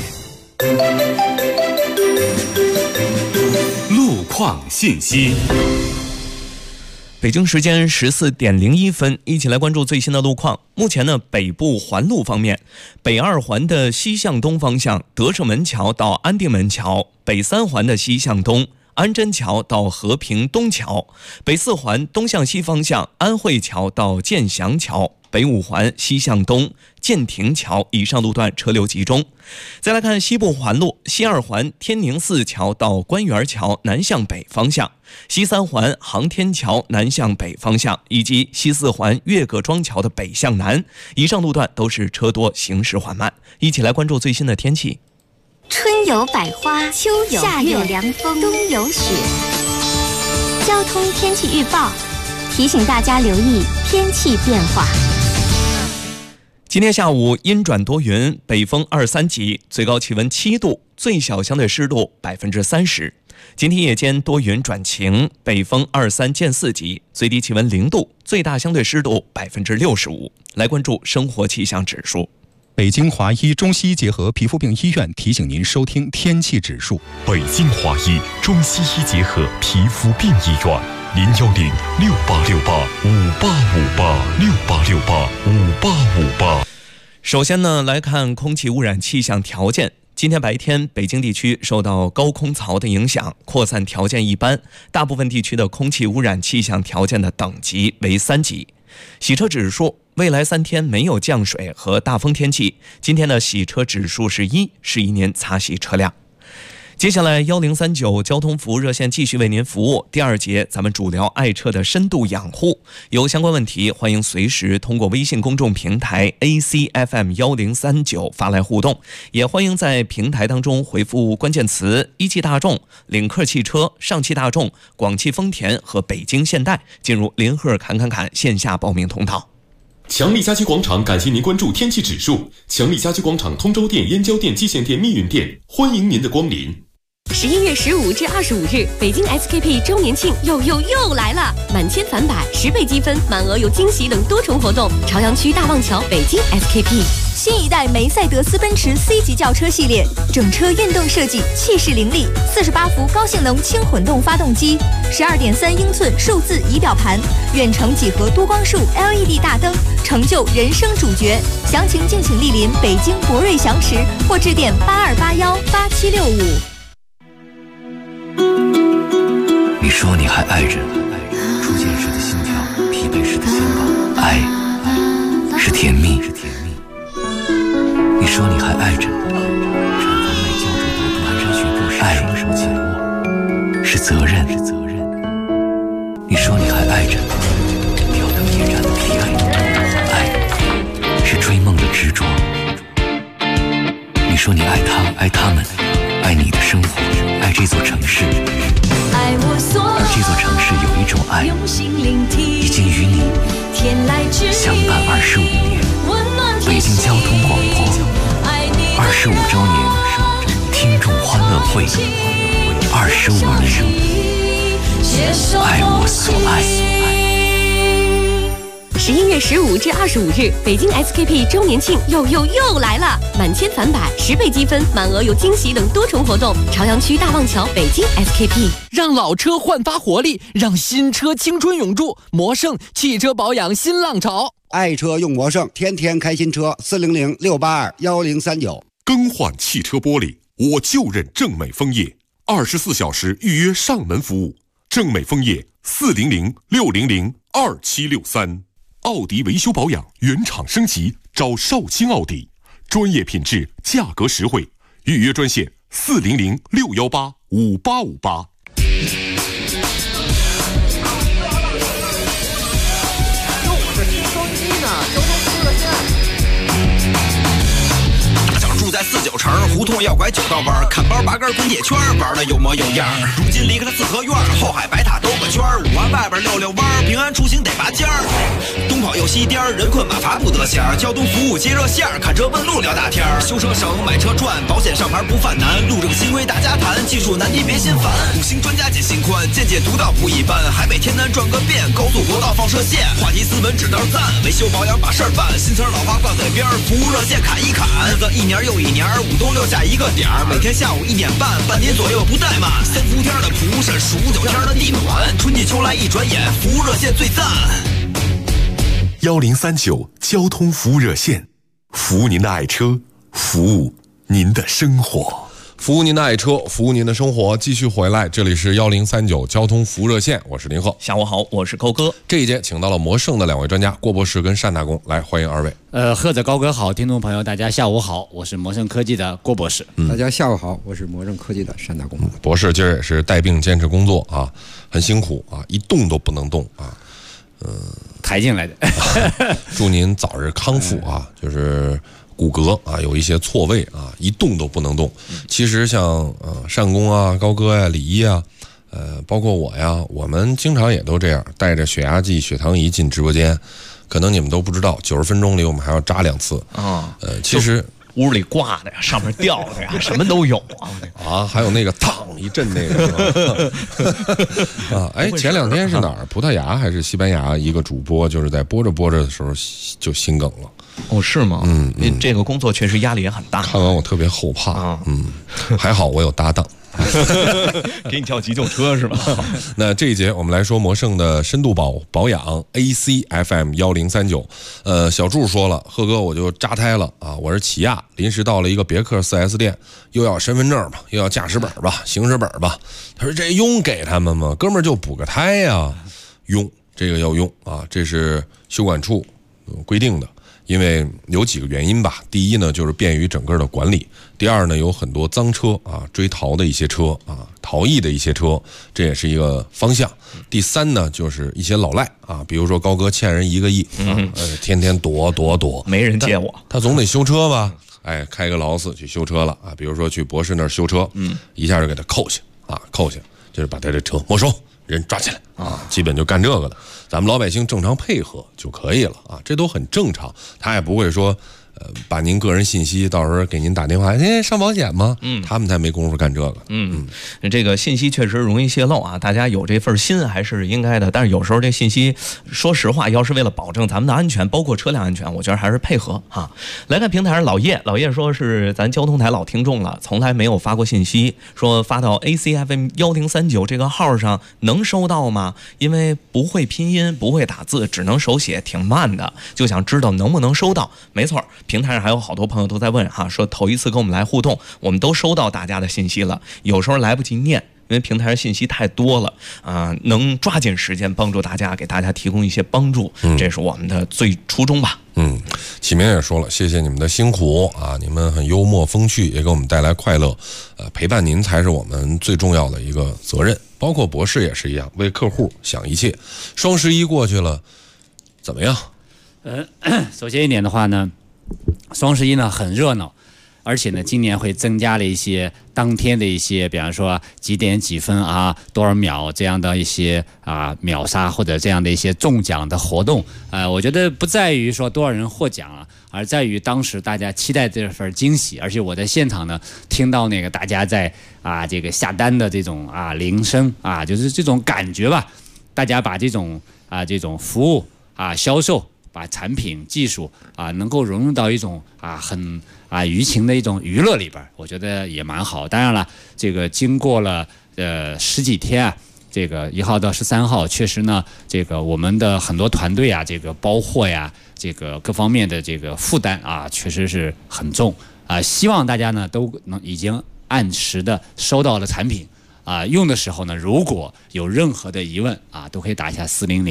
路况信息。北京时间14点01分，一起来关注最新的路况。目前呢，北部环路方面，北2环的西向东方向，德胜门桥到安定门桥；北3环的西向东，安贞桥到和平东桥；北4环东向西方向，安慧桥到建祥桥；北5环西向东，建亭桥以上路段车流集中。再来看西部环路，西2环天宁寺桥到官园桥南向北方向，西3环航天桥南向北方向，以及西4环岳各庄桥的北向南，以上路段都是车多，行驶缓慢。一起来关注最新的天气。 春有百花，秋有夏有凉风，冬有雪。交通天气预报提醒大家留意天气变化。 今天下午阴转多云，北风2、3级，最高气温7度，最小相对湿度30%。今天夜间多云转晴，北风2、3见4级，最低气温0度，最大相对湿度65%。来关注生活气象指数。 北京华医中西医结合皮肤病医院提醒您收听天气指数。 北京华医中西医结合皮肤病医院，010-6868-5858，6868-5858。 首先呢，来看空气污染气象条件。今天白天，北京地区受到高空槽的影响，扩散条件一般，大部分地区的空气污染气象条件的等级为3级。洗车指数，未来3天没有降水和大风天气，今天的洗车指数是1，适宜您擦洗车辆。接下来1039交通服务热线继续为您服务。第2节，咱们主聊爱车的深度养护，有相关问题欢迎随时通过微信公众平台 ACFM1039 发来互动，也欢迎在平台当中回复关键词一汽大众、领克汽车、上汽大众、广汽丰田和北京现代，进入林鹤侃线下报名通道。 强力家居广场感谢您关注天气指数。强力家居广场通州店、燕郊店、蓟县店、密云店，欢迎您的光临。 11月15至25日，北京 SKP 周年庆又来了！满千返百，10倍积分，满额有惊喜等多重活动。朝阳区大望桥北京 SKP。 新一代梅赛德斯奔驰 C 级轿车系列，整车运动设计，气势凌厉，48伏高性能轻混动发动机，12.3英寸数字仪表盘，远程几何多光束 LED 大灯，成就人生主角。详情敬请莅临北京博瑞祥驰或致电82818765。 你说你还爱着，初见时的心跳，疲惫时的肩膀，爱是甜蜜。你说你还爱着，产房内胶着毒蹒跚学步时双手紧握，是责任。你说你还爱着，吊灯夜战的疲惫，爱是追梦的执着。你说你爱他们， 爱你的生活，爱这座城市。而这座城市有一种爱，已经与你相伴25年。北京交通广播25周年听众欢乐会，25年，爱我所爱。 11月15至25日，北京 SKP 周年庆又来了！满千返百，10倍积分，满额有惊喜等多重活动。朝阳区大望桥北京 SKP， 让老车焕发活力，让新车青春永驻。魔盛汽车保养新浪潮， 爱车用魔盛，天天开新车。400-682-1039。 更换汽车玻璃，我就认正美枫叶，24小时预约上门服务。正美枫叶400-600-2763。奥迪维修保养原厂升级，找少卿奥迪，专业品质，价格实惠。预约专线400-618-5858。 在49城胡同要拐9道弯，看包拔根滚铁圈，玩的有模有样。如今离开了四合院，后海白塔兜个圈，5环外边溜弯，平安出行得拔尖儿。东跑又西颠，人困马乏不得闲。交通服务接热线，看车问路聊大天。修车省，买车赚，保险上牌不犯难。路政新规大家谈，技术难题别心烦。5星专家解心宽，见解独到不一般。海北天南转个遍，高速国道放射线。话题斯文指道赞，维修保养把事儿办。新词老话挂嘴边，服务热线砍一砍。日子一年又一年，5都留下一个点儿，每天下午1点半，半年左右不怠慢。3伏天的蒲扇，数9天的地暖，春季秋来一转眼，服务热线最赞。 1039交通服务热线，服务您的爱车，服务您的生活。 服务您的爱车，服务您的生活，继续回来，这里是1039交通服务热线，我是林鹤。 下午好，我是高哥。 这一节请到了魔盛的2位专家郭博士跟单大公，来欢迎二位。 鹤子高哥好，听众朋友大家下午好，我是魔盛科技的郭博士。 大家下午好，我是魔盛科技的单大公。 博士今儿也是带病坚持工作啊，很辛苦啊，一动都不能动啊。 抬进来的。 祝您早日康复啊，就是骨骼啊有一些错位啊，一动都不能动。其实像单公啊、高哥呀、李一啊，包括我呀，我们经常也都这样，带着血压计、血糖仪进直播间。可能你们都不知道，90分钟里我们还要扎2次啊。其实屋里挂的呀，上面吊的呀，什么都有啊。 啊，还有那个烫一阵那个啊，哎，前2天是哪儿？葡萄牙还是西班牙？一个主播就是在播着的时候就心梗了。 哦，是吗？这个工作确实压力也很大。 看完我特别后怕还好我有搭档。 给你叫急救车是吧？ 那这一节我们来说魔盛的深度保养 ACFM 1039。小柱说了，鹤哥我就扎胎了啊，我是起亚，临时到了一个别克 4S 店，又要身份证吧，又要驾驶本吧，行驶本吧。他说这用给他们吗？哥们儿就补个胎呀，用这个要用啊，这是修管处规定的。因为有几个原因吧，第一呢就是便于整个的管理，第二呢有很多脏车啊，追逃的一些车啊，逃逸的一些车，这也是一个方向。第三呢就是一些老赖啊，比如说高哥欠人1个亿啊，天天躲， 没人借我， 他总得修车吧？哎，开个劳斯去修车了啊，比如说去博士那儿修车，一下就给他扣下，就是把他这车没收。人抓起来啊，基本就干这个的。咱们老百姓正常配合就可以了啊，这都很正常。他也不会说，把您个人信息到时候给您打电话，上保险吗？他们才没工夫干这个。 这个信息确实容易泄露啊，大家有这份心还是应该的。但是有时候这信息，说实话，要是为了保证咱们的安全，包括车辆安全，我觉得还是配合哈。来看平台上老叶说是咱交通台老听众了，从来没有发过信息，说发到 ACFM 1039这个号上能收到吗？因为不会拼音，不会打字，只能手写，挺慢的，就想知道能不能收到。没错。平台上还有好多朋友都在问哈，说头一次跟我们来互动，我们都收到大家的信息了，有时候来不及念，因为平台上信息太多了啊，能抓紧时间帮助大家，给大家提供一些帮助，这是我们的最初衷吧。 启明也说了，谢谢你们的辛苦啊，你们很幽默风趣，也给我们带来快乐，陪伴您才是我们最重要的一个责任。包括博士也是一样，为客户想一切。双11过去了，怎么样？ 首先一点的话呢，双11呢很热闹， 而且呢，今年会增加了一些当天的一些，比方说几点几分啊，多少秒这样的一些秒杀或者这样的一些中奖的活动。我觉得不在于说多少人获奖了，而在于当时大家期待这份惊喜。而且我在现场呢，听到那个大家在这个下单的这种铃声就是这种感觉吧。大家把这种服务销售。把产品技术能够融入到一种很舆情的一种娱乐里边，我觉得也蛮好。当然了，这个经过了十几天这个1号到13号，确实呢，这个我们的很多团队这个包货呀，这个各方面的这个负担确实是很重希望大家呢都能已经按时的收到了产品。用的时候呢，如果有任何的疑问都可以打一下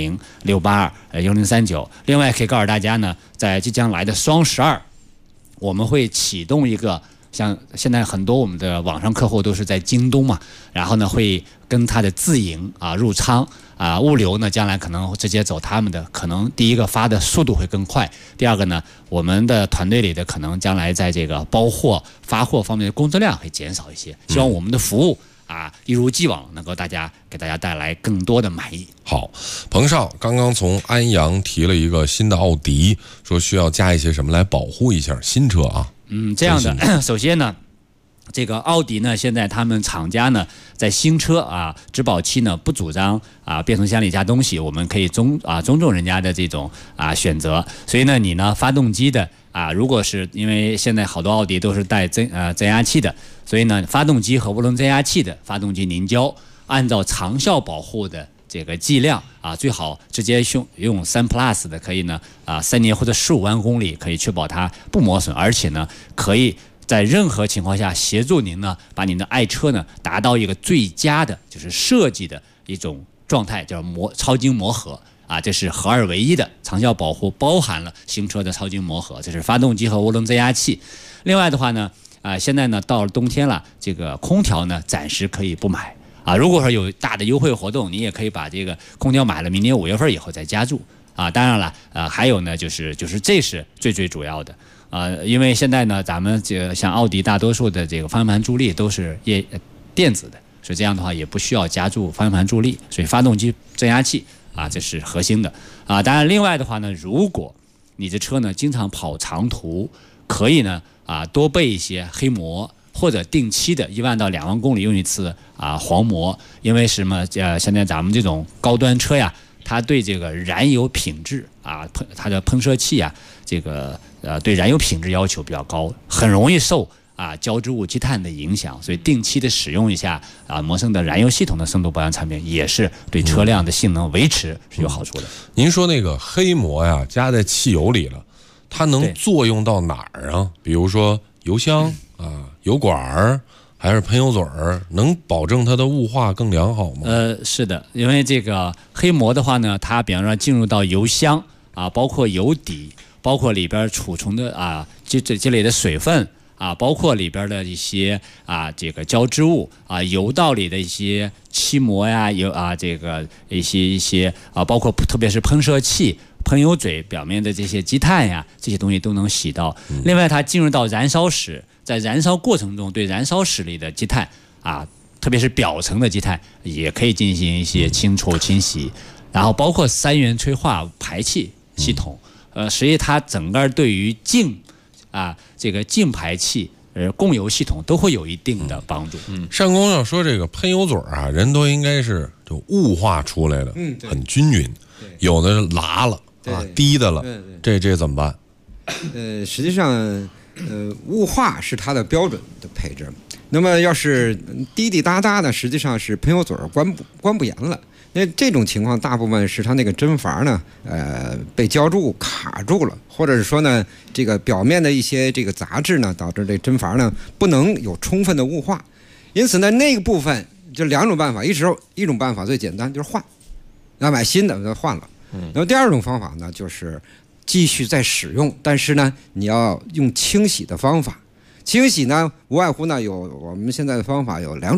400-682-1039。另外可以告诉大家呢，在即将来的双12，我们会启动一个，像现在很多我们的网上客户都是在京东嘛，然后呢会跟他的自营入仓物流呢，将来可能直接走他们的，可能第一个发的速度会更快，第二个呢，我们的团队里的可能将来在这个包货发货方面的工作量会减少一些，希望我们的服务一如既往能够给大家带来更多的满意。 好，彭少刚刚从安阳提了一个新的奥迪，说需要加一些什么来保护一下新车这样的，首先呢，这个奥迪呢，现在他们厂家呢，在新车质保期呢不主张变速箱里加东西，我们可以尊重人家的这种选择。所以呢，你呢发动机的如果是因为现在好多奥迪都是带增压器的，所以呢，发动机和涡轮增压器的发动机凝胶，按照长效保护的这个剂量最好直接用3 Plus 的，可以呢3年或者15万公里，可以确保它不磨损，而且呢可以在任何情况下协助您呢把您的爱车呢达到一个最佳的就是设计的一种状态，叫超精磨合。这是合二为一的长效保护，包含了新车的超精磨合，这是发动机和涡轮增压器。另外的话呢，现在呢到了冬天了，这个空调呢暂时可以不买如果说有大的优惠活动，你也可以把这个空调买了，明年5月份以后再加注当然了，还有呢就是这是最主要的因为现在呢咱们这个像奥迪大多数的这个方向盘助力都是电子的，所以这样的话也不需要加注方向盘助力，所以发动机增压器这是核心的当然另外的话呢，如果你的车呢经常跑长途，可以呢多备一些黑膜，或者定期的1万到2万公里用一次黄膜。因为什么现在咱们这种高端车呀，它对这个燃油品质它的喷射器这个对燃油品质要求比较高，很容易受胶质物积碳的影响，所以定期的使用一下摩生的燃油系统的深度保养产品，也是对车辆的性能维持是有好处的。 您说那个黑膜加在汽油里了，它能作用到哪儿比如说油箱油管还是喷油嘴能保证它的雾化更良好吗？ 是的，因为这个黑膜的话呢，它比方说进入到油箱包括油底，包括里边储存的这类的水分包括里边的一些这个胶织物油道里的一些漆膜这个一些包括特别是喷射器、喷油嘴表面的这些积碳这些东西都能洗到。另外，它进入到燃烧室，在燃烧过程中对燃烧室里的积碳特别是表层的积碳也可以进行一些清除清洗。然后包括3元催化排气系统，实际它整个对于这个净排气供油系统都会有一定的帮助。 单工要说这个喷油嘴人都应该是就雾化出来的，很均匀，有的是拉了低的了，这怎么办？ 实际上雾化是它的标准的配置，那么要是滴滴答答呢，实际上是喷油嘴关不严了。那这种情况大部分是它那个针阀呢被胶质物卡住了，或者是说呢这个表面的一些这个杂质呢导致这针阀呢不能有充分的雾化。因此呢那个部分就2种办法，一种办法最简单就是换，要买新的就换了。那么第2种方法呢就是继续再使用，但是呢你要用清洗的方法。清洗呢无外乎呢我们现在的方法有2种，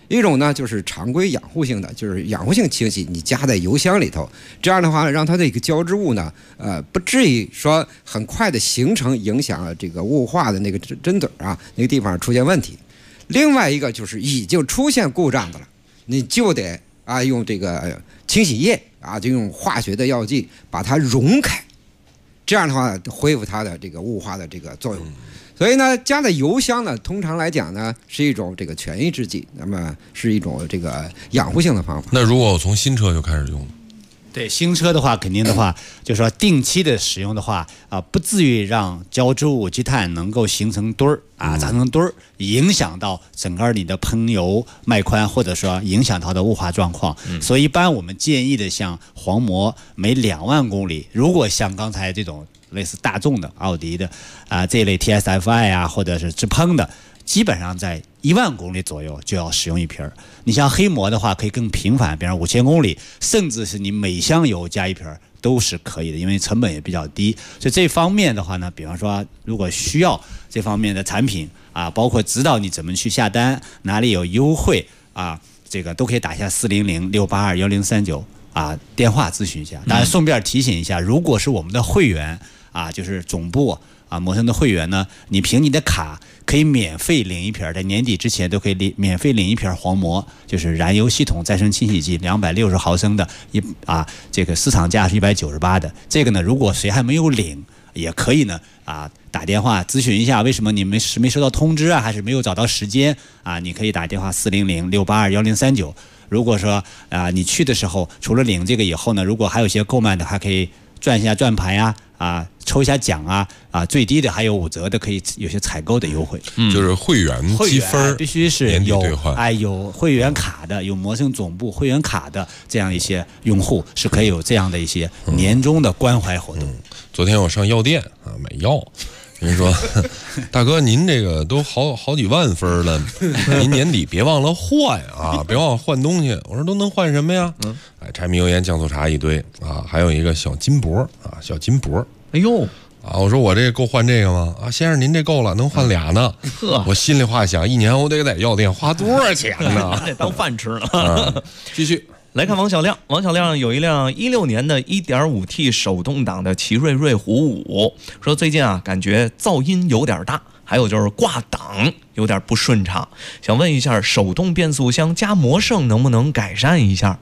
一种呢就是常规养护性的，就是养护性清洗，你加在油箱里头，这样的话让它这个胶织物呢，不至于说很快的形成影响这个雾化的那个针嘴啊那个地方出现问题。另外一个就是已经出现故障的了，你就得用这个清洗液就用化学的药剂把它溶开，这样的话恢复它的这个雾化的这个作用。所以呢，加在油箱呢，通常来讲呢，是一种这个权宜之计，那么是一种这个养护性的方法。 那如果我从新车就开始用？ 对新车的话，肯定的话，就是说定期的使用的话，不至于让胶织物积碳能够形成堆儿扎成堆儿，影响到整个你的喷油脉宽，或者说影响到的雾化状况。所以一般我们建议的，像黄膜每2万公里，如果像刚才这种类似大众的、奥迪的这一类 TSFI 或者是直喷的，基本上在1万公里左右就要使用一瓶。你像黑膜的话，可以更频繁，比方5000公里，甚至是你每箱油加1瓶都是可以的，因为成本也比较低。所以这方面的话呢，比方说如果需要这方面的产品包括指导你怎么去下单，哪里有优惠这个都可以打下400-682-1039电话咨询一下。当然顺便提醒一下，如果是我们的会员就是总部摩生的会员呢，你凭你的卡可以免费领一瓶，在年底之前都可以免费领一瓶黄膜，就是燃油系统再生清洗剂260毫升的这个市场价是198的。这个呢，如果谁还没有领，也可以呢打电话咨询一下，为什么你们是没收到通知还是没有找到时间你可以打电话400-682-1039。如果说你去的时候，除了领这个以后呢，如果还有一些购买的，还可以转一下转盘抽一下奖最低的还有5折的，可以有些采购的优惠。 就是会员积分必须是有会员卡的，有摩生总部会员卡的这样一些用户是可以有这样的一些年终的关怀活动。 昨天我上药店买药。人说，大哥，您这个都好几万分了，您年底别忘了换别忘了换东西。我说都能换什么呀？柴米油盐酱醋茶一堆还有一个小金箔小金箔。 哎呦我说我这够换这个吗？先生您这够了，能换俩呢。我心里话想，一年我得在药店花多少钱呢？ 得当饭吃了。 继续。 来看王小亮，王小亮有一辆16年的 1.5T 手动挡的奇瑞瑞虎5，说最近感觉噪音有点大，还有就是挂档有点不顺畅，想问一下手动变速箱加魔圣能不能改善一下？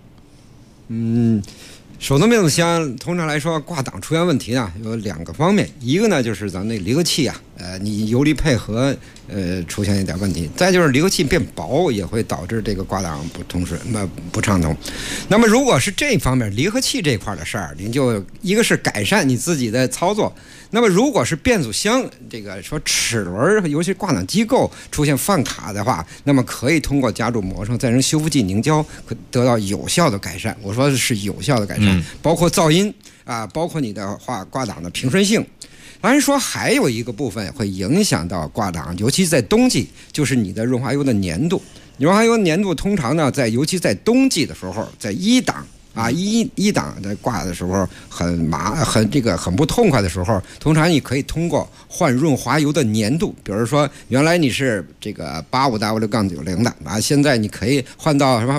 手动变速箱通常来说挂档出现问题呢有2个方面，一个呢就是咱那离合器你油离配合出现一点问题，再就是离合器变薄也会导致这个挂档不畅通。那么如果是这方面离合器这块的事儿，您就一个是改善你自己的操作，那么如果是变速箱这个说齿轮尤其挂档机构出现放卡的话，那么可以通过加入魔圣再生修复剂凝胶得到有效的改善。我说的是有效的改善，包括噪音包括你的挂档的平顺性。当然说还有一个部分会影响到挂档，尤其在冬季，就是你的润滑油的粘度。润滑油粘度通常呢，尤其在冬季的时候，在1档一档的挂的时候很不痛快的时候，通常你可以通过换润滑油的粘度，比如说原来你是这个85W-90的现在你可以换到什么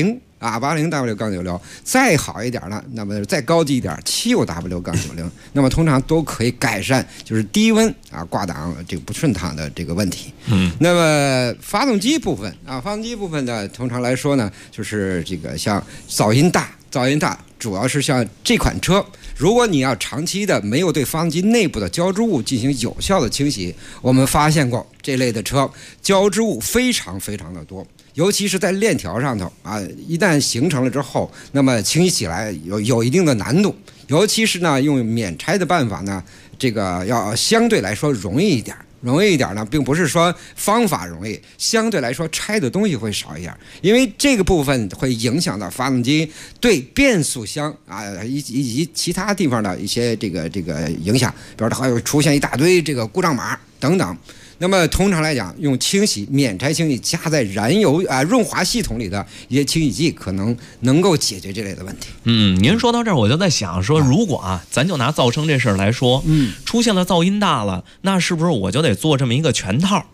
80。80W-90，再好一点呢，那么再高级一点75W-90，那么通常都可以改善就是低温挂档这个不顺畅的这个问题。那么发动机部分呢，通常来说呢，就是这个像噪音大，主要是像这款车，如果你要长期的没有对发动机内部的胶织物进行有效的清洗，我们发现过这类的车胶织物非常非常的多。尤其是在链条上头一旦形成了之后，那么清洗起来有一定的难度，尤其是呢用免拆的办法呢，这个要相对来说容易一点呢，并不是说方法容易，相对来说拆的东西会少一点，因为这个部分会影响到发动机对变速箱以及其他地方的一些这个影响，比如它还会出现一大堆这个故障码等等。那么通常来讲，用免拆清洗加在燃油润滑系统里的一些清洗剂，可能够解决这类的问题。 您说到这儿，我就在想说，如果咱就拿噪声这事儿来说，出现了噪音大了，那是不是我就得做这么一个全套？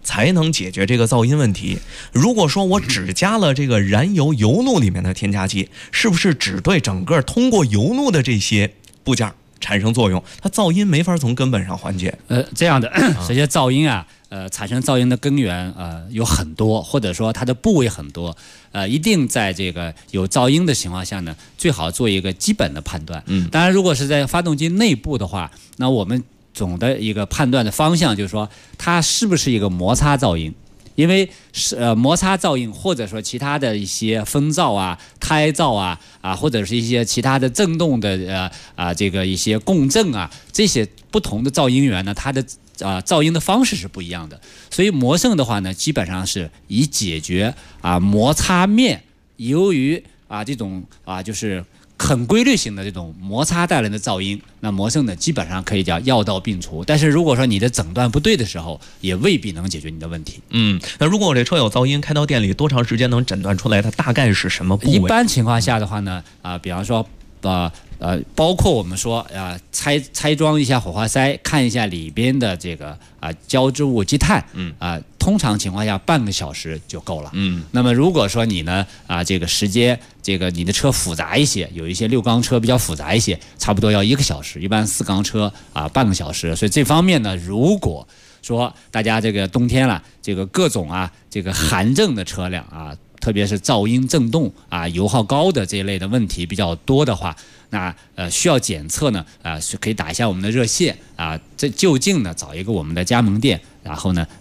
才能解决这个噪音问题。如果说我只加了这个燃油油路里面的添加剂，是不是只对整个通过油路的这些部件产生作用？它噪音没法从根本上缓解。 这样的，首先噪音啊，产生噪音的根源有很多，或者说它的部位很多。一定在这个有噪音的情况下呢，最好做一个基本的判断。当然，如果是在发动机内部的话，那我们总的一个判断的方向就是说，它是不是一个摩擦噪音。因为摩擦噪音，或者说其他的一些风噪啊、胎噪啊或者是一些其他的振动的这个一些共振啊，这些不同的噪音源呢，它的噪音的方式是不一样的。所以魔圣的话呢，基本上是以解决摩擦面由于这种就是很规律性的这种摩擦带来的噪音，那魔圣呢基本上可以叫药到病除。但是如果说你的诊断不对的时候，也未必能解决你的问题。 那如果我这车有噪音，开到店里多长时间能诊断出来它大概是什么部位？ 一般情况下的话呢，比方说包括我们说拆装一下火花塞，看一下里边的这个胶织物积碳，通常情况下半个小时就够了。那么如果说你呢这个时间，这个你的车复杂一些，有一些6缸车比较复杂一些，差不多要1个小时，一般4缸车半个小时。所以这方面呢，如果说大家这个冬天了，这个各种这个寒正的车辆特别是噪音震动油耗高的这一类的问题比较多的话，那需要检测呢是可以打一下我们的热线这就近呢找一个我们的加盟店，然后呢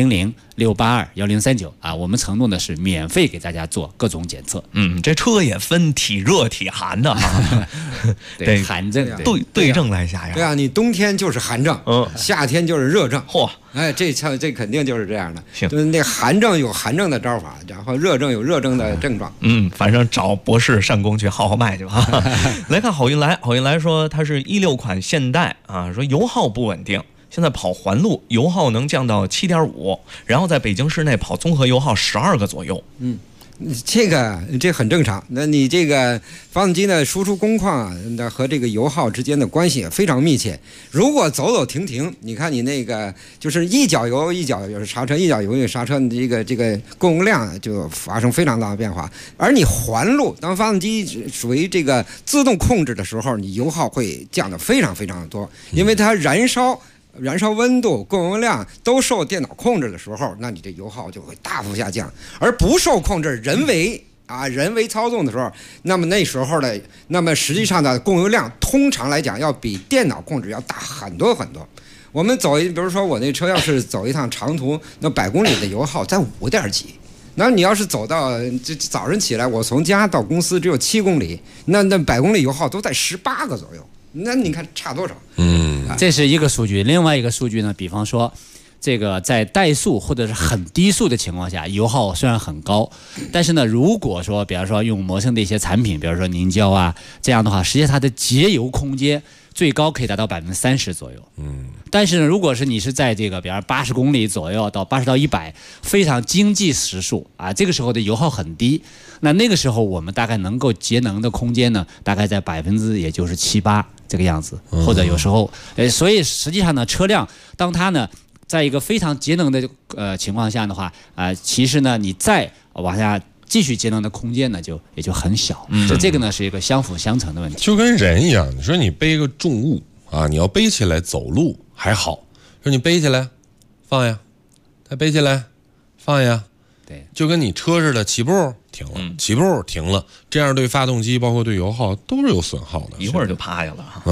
400-682-1039我们承诺的是免费给大家做各种检测。 这车也分体热体寒的对，寒正对症来下呀。 对啊，你冬天就是寒症，夏天就是热症。 嚯， 这肯定就是这样的。就是那寒症有寒症的招法，然后热症有热症的症状。 反正找博士善工去号脉去吧。来看好运来，好运来说它是16款现代说油耗不稳定。现在跑环路油耗能降到7.5，然后在北京市内跑综合油耗12个左右。 这很正常。那你这个发动机的输出工况和这个油耗之间的关系也非常密切。如果走走停停，你看你那个就是一脚油一脚刹车，一脚油一脚刹车，你这个供应量就发生非常大的变化。而你环路，当发动机属于这个自动控制的时候，你油耗会降得非常非常的多，因为它燃烧温度、供应量都受电脑控制的时候，那你这油耗就会大幅下降。而不受控制、人为操纵的时候，那么那时候的，那么实际上的供油量通常来讲要比电脑控制要大很多很多。我们比如说我那车要是走一趟长途，那100公里的油耗在5点几。那你要是走到早上起来，我从家到公司只有7公里，那100公里油耗都在18个左右。那你看差多少？ 这是一个数据。另外一个数据呢，比方说这个在怠速或者是很低速的情况下，油耗虽然很高，但是呢，如果说比方说用魔圣的一些产品，比如说凝胶这样的话，实际上它的节油空间最高可以达到30%左右。但是呢，如果是你是在这个比方80公里左右到80到100非常经济时速这个时候的油耗很低，那个时候我们大概能够节能的空间呢，大概在也就是7-8这个样子，或者有时候所以实际上呢，车辆当它呢在一个非常节能的情况下的话其实呢你再往下继续节能的空间呢也就很小。这个呢是一个相辅相成的问题。 就跟人一样，你说你背个重物你要背起来走路还好，说你背起来放下，再背起来放下， 对， 就跟你车似的，起步停了，起步停了，这样对发动机包括对油耗都是有损耗的， 一会儿就趴下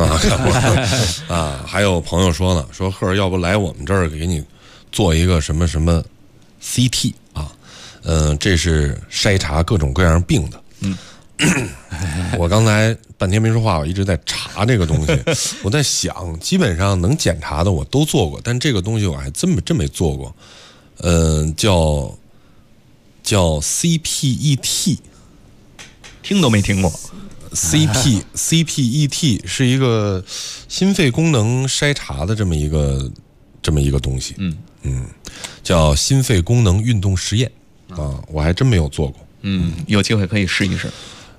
了还有朋友说呢，说赫儿要不来我们这儿给你做一个什么什么 CT 这是筛查各种各样病的。我刚才半天没说话，我一直在查这个东西。我在想，基本上能检查的我都做过，但这个东西我还真没做过。叫 CPET， 听都没听过。 CPET 是一个心肺功能筛查的这么一个东西。叫心肺功能运动实验我还真没有做过。 有机会可以试一试。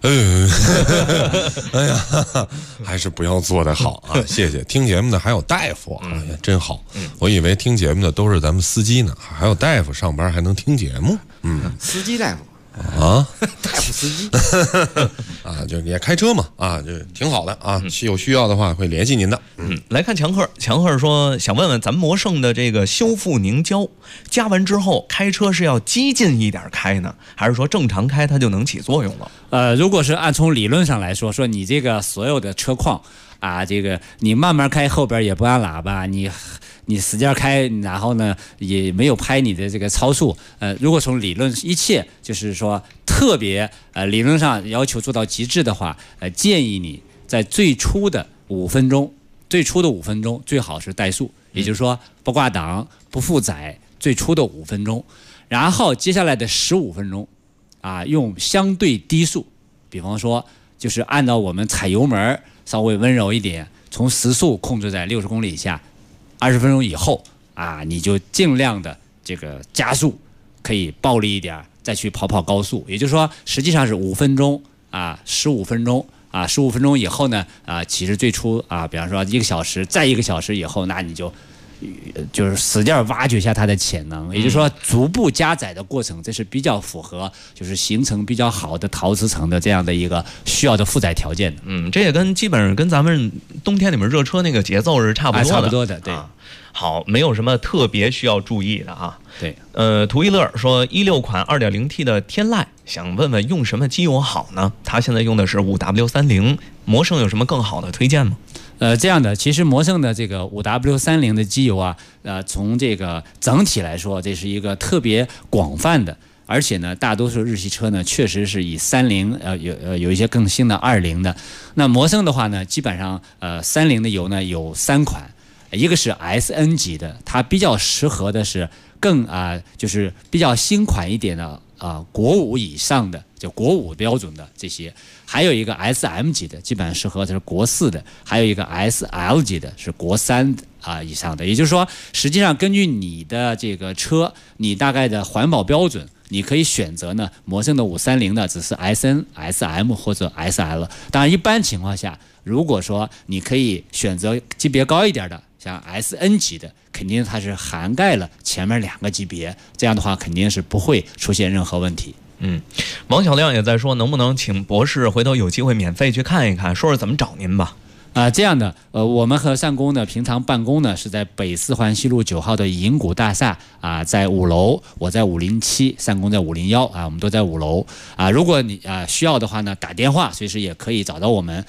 哎呀，还是不要做的好啊！谢谢。听节目的还有大夫啊，真好。我以为听节目的都是咱们司机呢，还有大夫上班还能听节目。 司机大夫。 啊， 大夫司机啊，就也开车嘛，啊，就挺好的啊。有需要的话会联系您的。 来看强赫说，想问问咱们魔圣的这个修复凝胶，加完之后开车是要激进一点开呢，还是说正常开它就能起作用了？ 如果是按从理论上来说，你这个所有的车况啊，这个你慢慢开，后边也不按喇叭，你使劲开，然后呢也没有拍你的这个超速。如果从理论一切就是说特别理论上要求做到极致的话，建议你在最初的5分钟最好是怠速，也就是说不挂档不负载，最初的5分钟，然后接下来的15分钟啊用相对低速，比方说就是按照我们踩油门稍微温柔一点，从时速控制在60公里以下。20分钟以后啊，你就尽量的这个加速，可以暴力一点，再去跑高速。也就是说，实际上是5分钟啊，15分钟啊，15分钟以后呢啊，其实最初啊，比方说1个小时，再1个小时以后，那你就是使劲挖掘一下它的潜能。也就是说，逐步加载的过程，这是比较符合就是形成比较好的陶瓷层的这样的一个需要的负载条件的。 这也基本上跟咱们冬天里面热车那个节奏是差不多的。 差不多的，对。 好，没有什么特别需要注意的啊。 对， 图一乐说16款 2.0T 的天籁，想问问用什么机油好呢？他现在用的是 5W30， 魔圣有什么更好的推荐吗？ 这样的，其实魔圣的这个 5W30 的机油啊，从这个整体来说，这是一个特别广泛的，而且呢，大多数日系车呢，确实是以30有一些更新的20的。那魔圣的话呢，基本上30的油呢有3款。一个是 SN 级的，它比较适合的是更就是比较新款一点的国5以上的，就国5标准的这些。还有一个 SM 级的，基本上适合的是国4的，还有一个 SL 级的是国3以上的。也就是说，实际上根据你的这个车，你大概的环保标准，你可以选择呢，魔圣的530的只是 SN、SM 或者 SL。当然，一般情况下，如果说你可以选择级别高一点的，像 SN 级的，肯定它是涵盖了前面2个级别，这样的话肯定是不会出现任何问题。 王小亮也在说，能不能请博士回头有机会免费去看一看，说说怎么找您吧。 这样的，我们和上工呢平常办公呢是在北4环西路9号的银谷大厦在5楼，我在507，上工在501我们都在5楼如果你需要的话呢，打电话随时也可以找到我们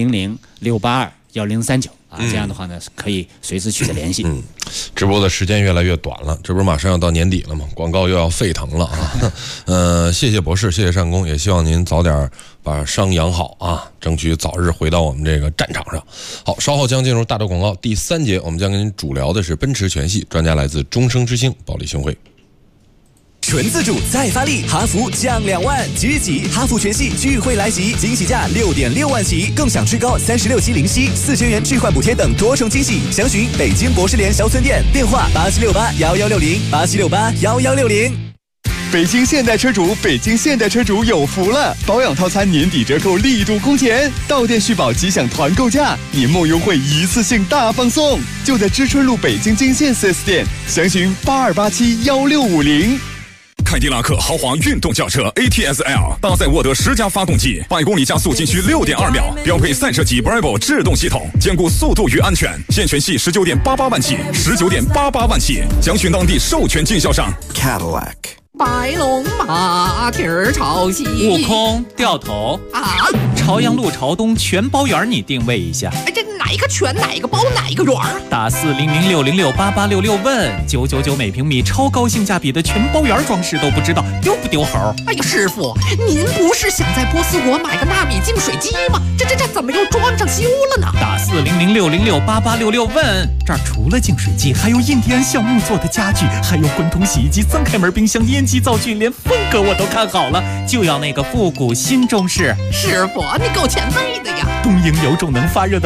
400-682-1039这样的话呢可以随时取得联系。 直播的时间越来越短了，这不是马上要到年底了吗？广告又要沸腾了啊！谢谢博士，谢谢单工，也希望您早点把伤养好啊，争取早日回到我们这个战场上。好，稍后将进入大的广告第3节，我们将跟您主聊的是奔驰全系，专家来自终生之星保利星汇。 纯自主再发力，哈弗降2万，即日起哈弗全系聚会来袭，惊喜价6.6万起，更享最高36期零息，4000元置换补贴等多重惊喜。详询北京博士联销村店，电话87681160，87681160。 北京现代车主有福了，保养套餐年底折扣力度空前，到店续保即享团购价，年末优惠一次性大放送，就在知春路北京金线 4S 店，详询82871650。 凯迪拉克豪华运动轿车 ATS-L 搭载沃德10加发动机，100公里加速仅需6.2秒，标配赛车级 Bravo 制动系统，兼顾速度与安全。现全系19.88万起，19.88万起，详询当地授权经销商 Cadillac。白龙马蹄儿朝西， 悟空掉头朝阳路朝东全包圆，你定位一下。 这哪一个全哪一个包哪一个圆？ 打400-606-8866问999每平米，超高性价比的全包圆装饰都不知道，丢不丢猴？ 哎呀，师傅，您不是想在波斯国买个纳米净水机吗？这怎么又装上修了呢？ 打400-606-8866问，这儿除了净水机，还有印第安橡木做的家具，还有滚筒洗衣机、增开门冰箱、烟机灶具，连风格我都看好了，就要那个复古新中式。 师傅，你够前卫的呀！ 东营有种能发热的马桶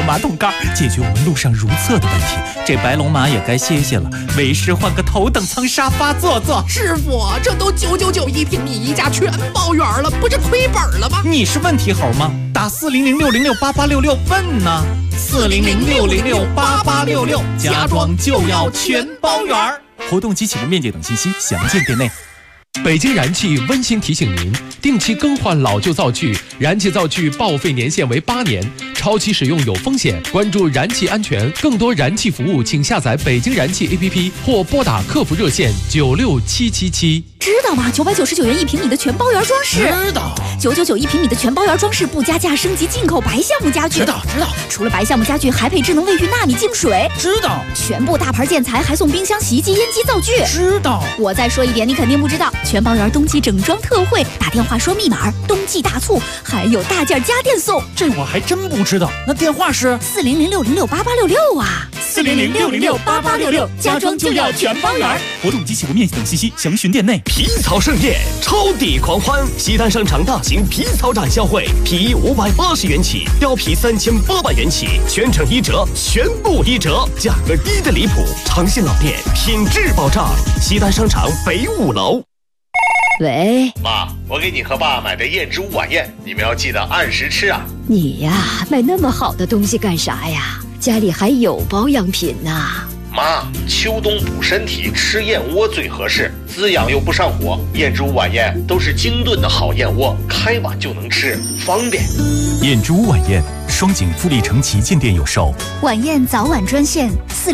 杆，解决我们路上如厕的问题。这白龙马也该歇歇了，为师换个头等舱沙发坐坐。 师傅，这都999一平米一家全包圆了，不是亏本了吗？ 你是问题猴吗？打400-606-8866问呢。400-606-8866，家装就要全包圆。活动及起步面积等信息详见店内。 北京燃气温馨提醒您，定期更换老旧灶具，燃气灶具报废年限为8年，超期使用有风险。关注燃气安全，更多燃气服务，请下载北京燃气 APP 或拨打客服热线96777。 知道吗？999元一平米的全包圆装饰。 知道。 999一平米的全包圆装饰不加价升级进口白橡木家具。 知道。 除了白橡木家具，还配智能卫浴纳米净水。 知道。 全部大牌建材还送冰箱、洗衣机、烟机、灶具。 知道。 我再说一遍，你肯定不知道。全包圆冬季整装特惠，打电话说密码，冬季大促，还有大件家电送。 这我还真不知道。那电话是 400-606-8866啊。 400-606-8866，家装就要全包圆。活动及起步面积等信息详询店内。 皮草盛宴，超抵狂欢！西单商场大型皮草展销会，皮衣580元起，貂皮3800元起，全程1折，全部1折，价格低的离谱。诚信老店，品质保障。西单商场北5楼。 喂， 妈，我给你和爸买的燕之屋晚宴，你们要记得按时吃啊。 你呀，买那么好的东西干啥呀？家里还有保养品呢。 妈，秋冬补身体，吃燕窝最合适，滋养又不上火。燕之屋晚宴都是精炖的好燕窝，开碗就能吃，方便。 燕之屋晚宴，双井富力城旗舰店有售。 晚宴早晚专线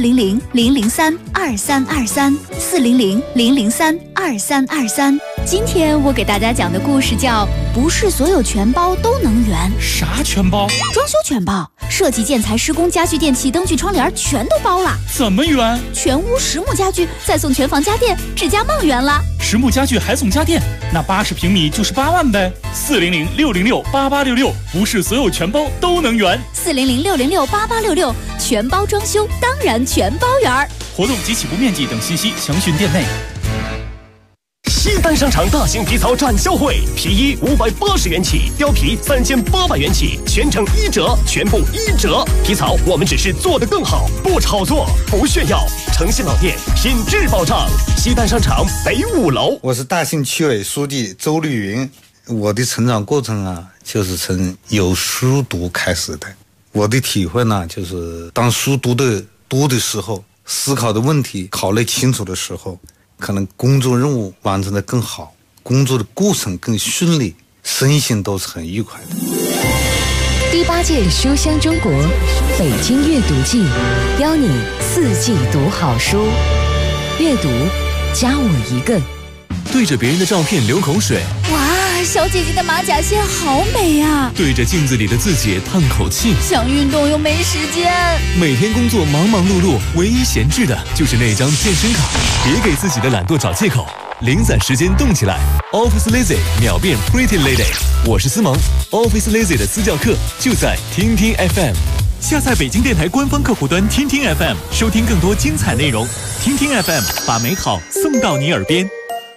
400-003-2323，400-003-2323。今天我给大家讲的故事叫不是所有全包都能圆。 啥全包？ 装修全包，设计、建材、施工、家具、电器、灯具、窗帘全都包了。 怎么圆？ 全屋实木家具，再送全房家电，指甲梦圆了。 实木家具还送家电，那80平米就是8万呗。400-606-8866，不是所有全包都能圆。 400-606-8866，全包装修当然全包圆。 活动及起步面积等信息详询店内。 西单商场大型皮草展销会，皮衣580元起，貂皮3800元起，全程1折，全部1折。皮草我们只是做得更好，不炒作，不炫耀。诚信老店，品质保障。西单商场北5楼。 我是大兴区委书记周绿云。我的成长过程啊，就是从有书读开始的。我的体会呢，就是当书读的多的时候，思考的问题考虑清楚的时候，可能工作任务完成的更好，工作的过程更顺利，身心都是很愉快的。 第8届书香中国北京阅读季，邀你4季读好书，阅读加我一个。 对着别人的照片流口水， 哇，小姐姐的马甲线好美呀！ 对着镜子里的自己叹口气， 想运动又没时间。 每天工作忙忙碌碌，唯一闲置的就是那张健身卡。别给自己的懒惰找借口，零散时间动起来。Office Lazy 秒变 Pretty Lady， 我是思萌。Office Lazy 的私教课就在听听 FM。 下载北京电台官方客户端听听 FM， 收听更多精彩内容。听听 FM， 把美好送到你耳边。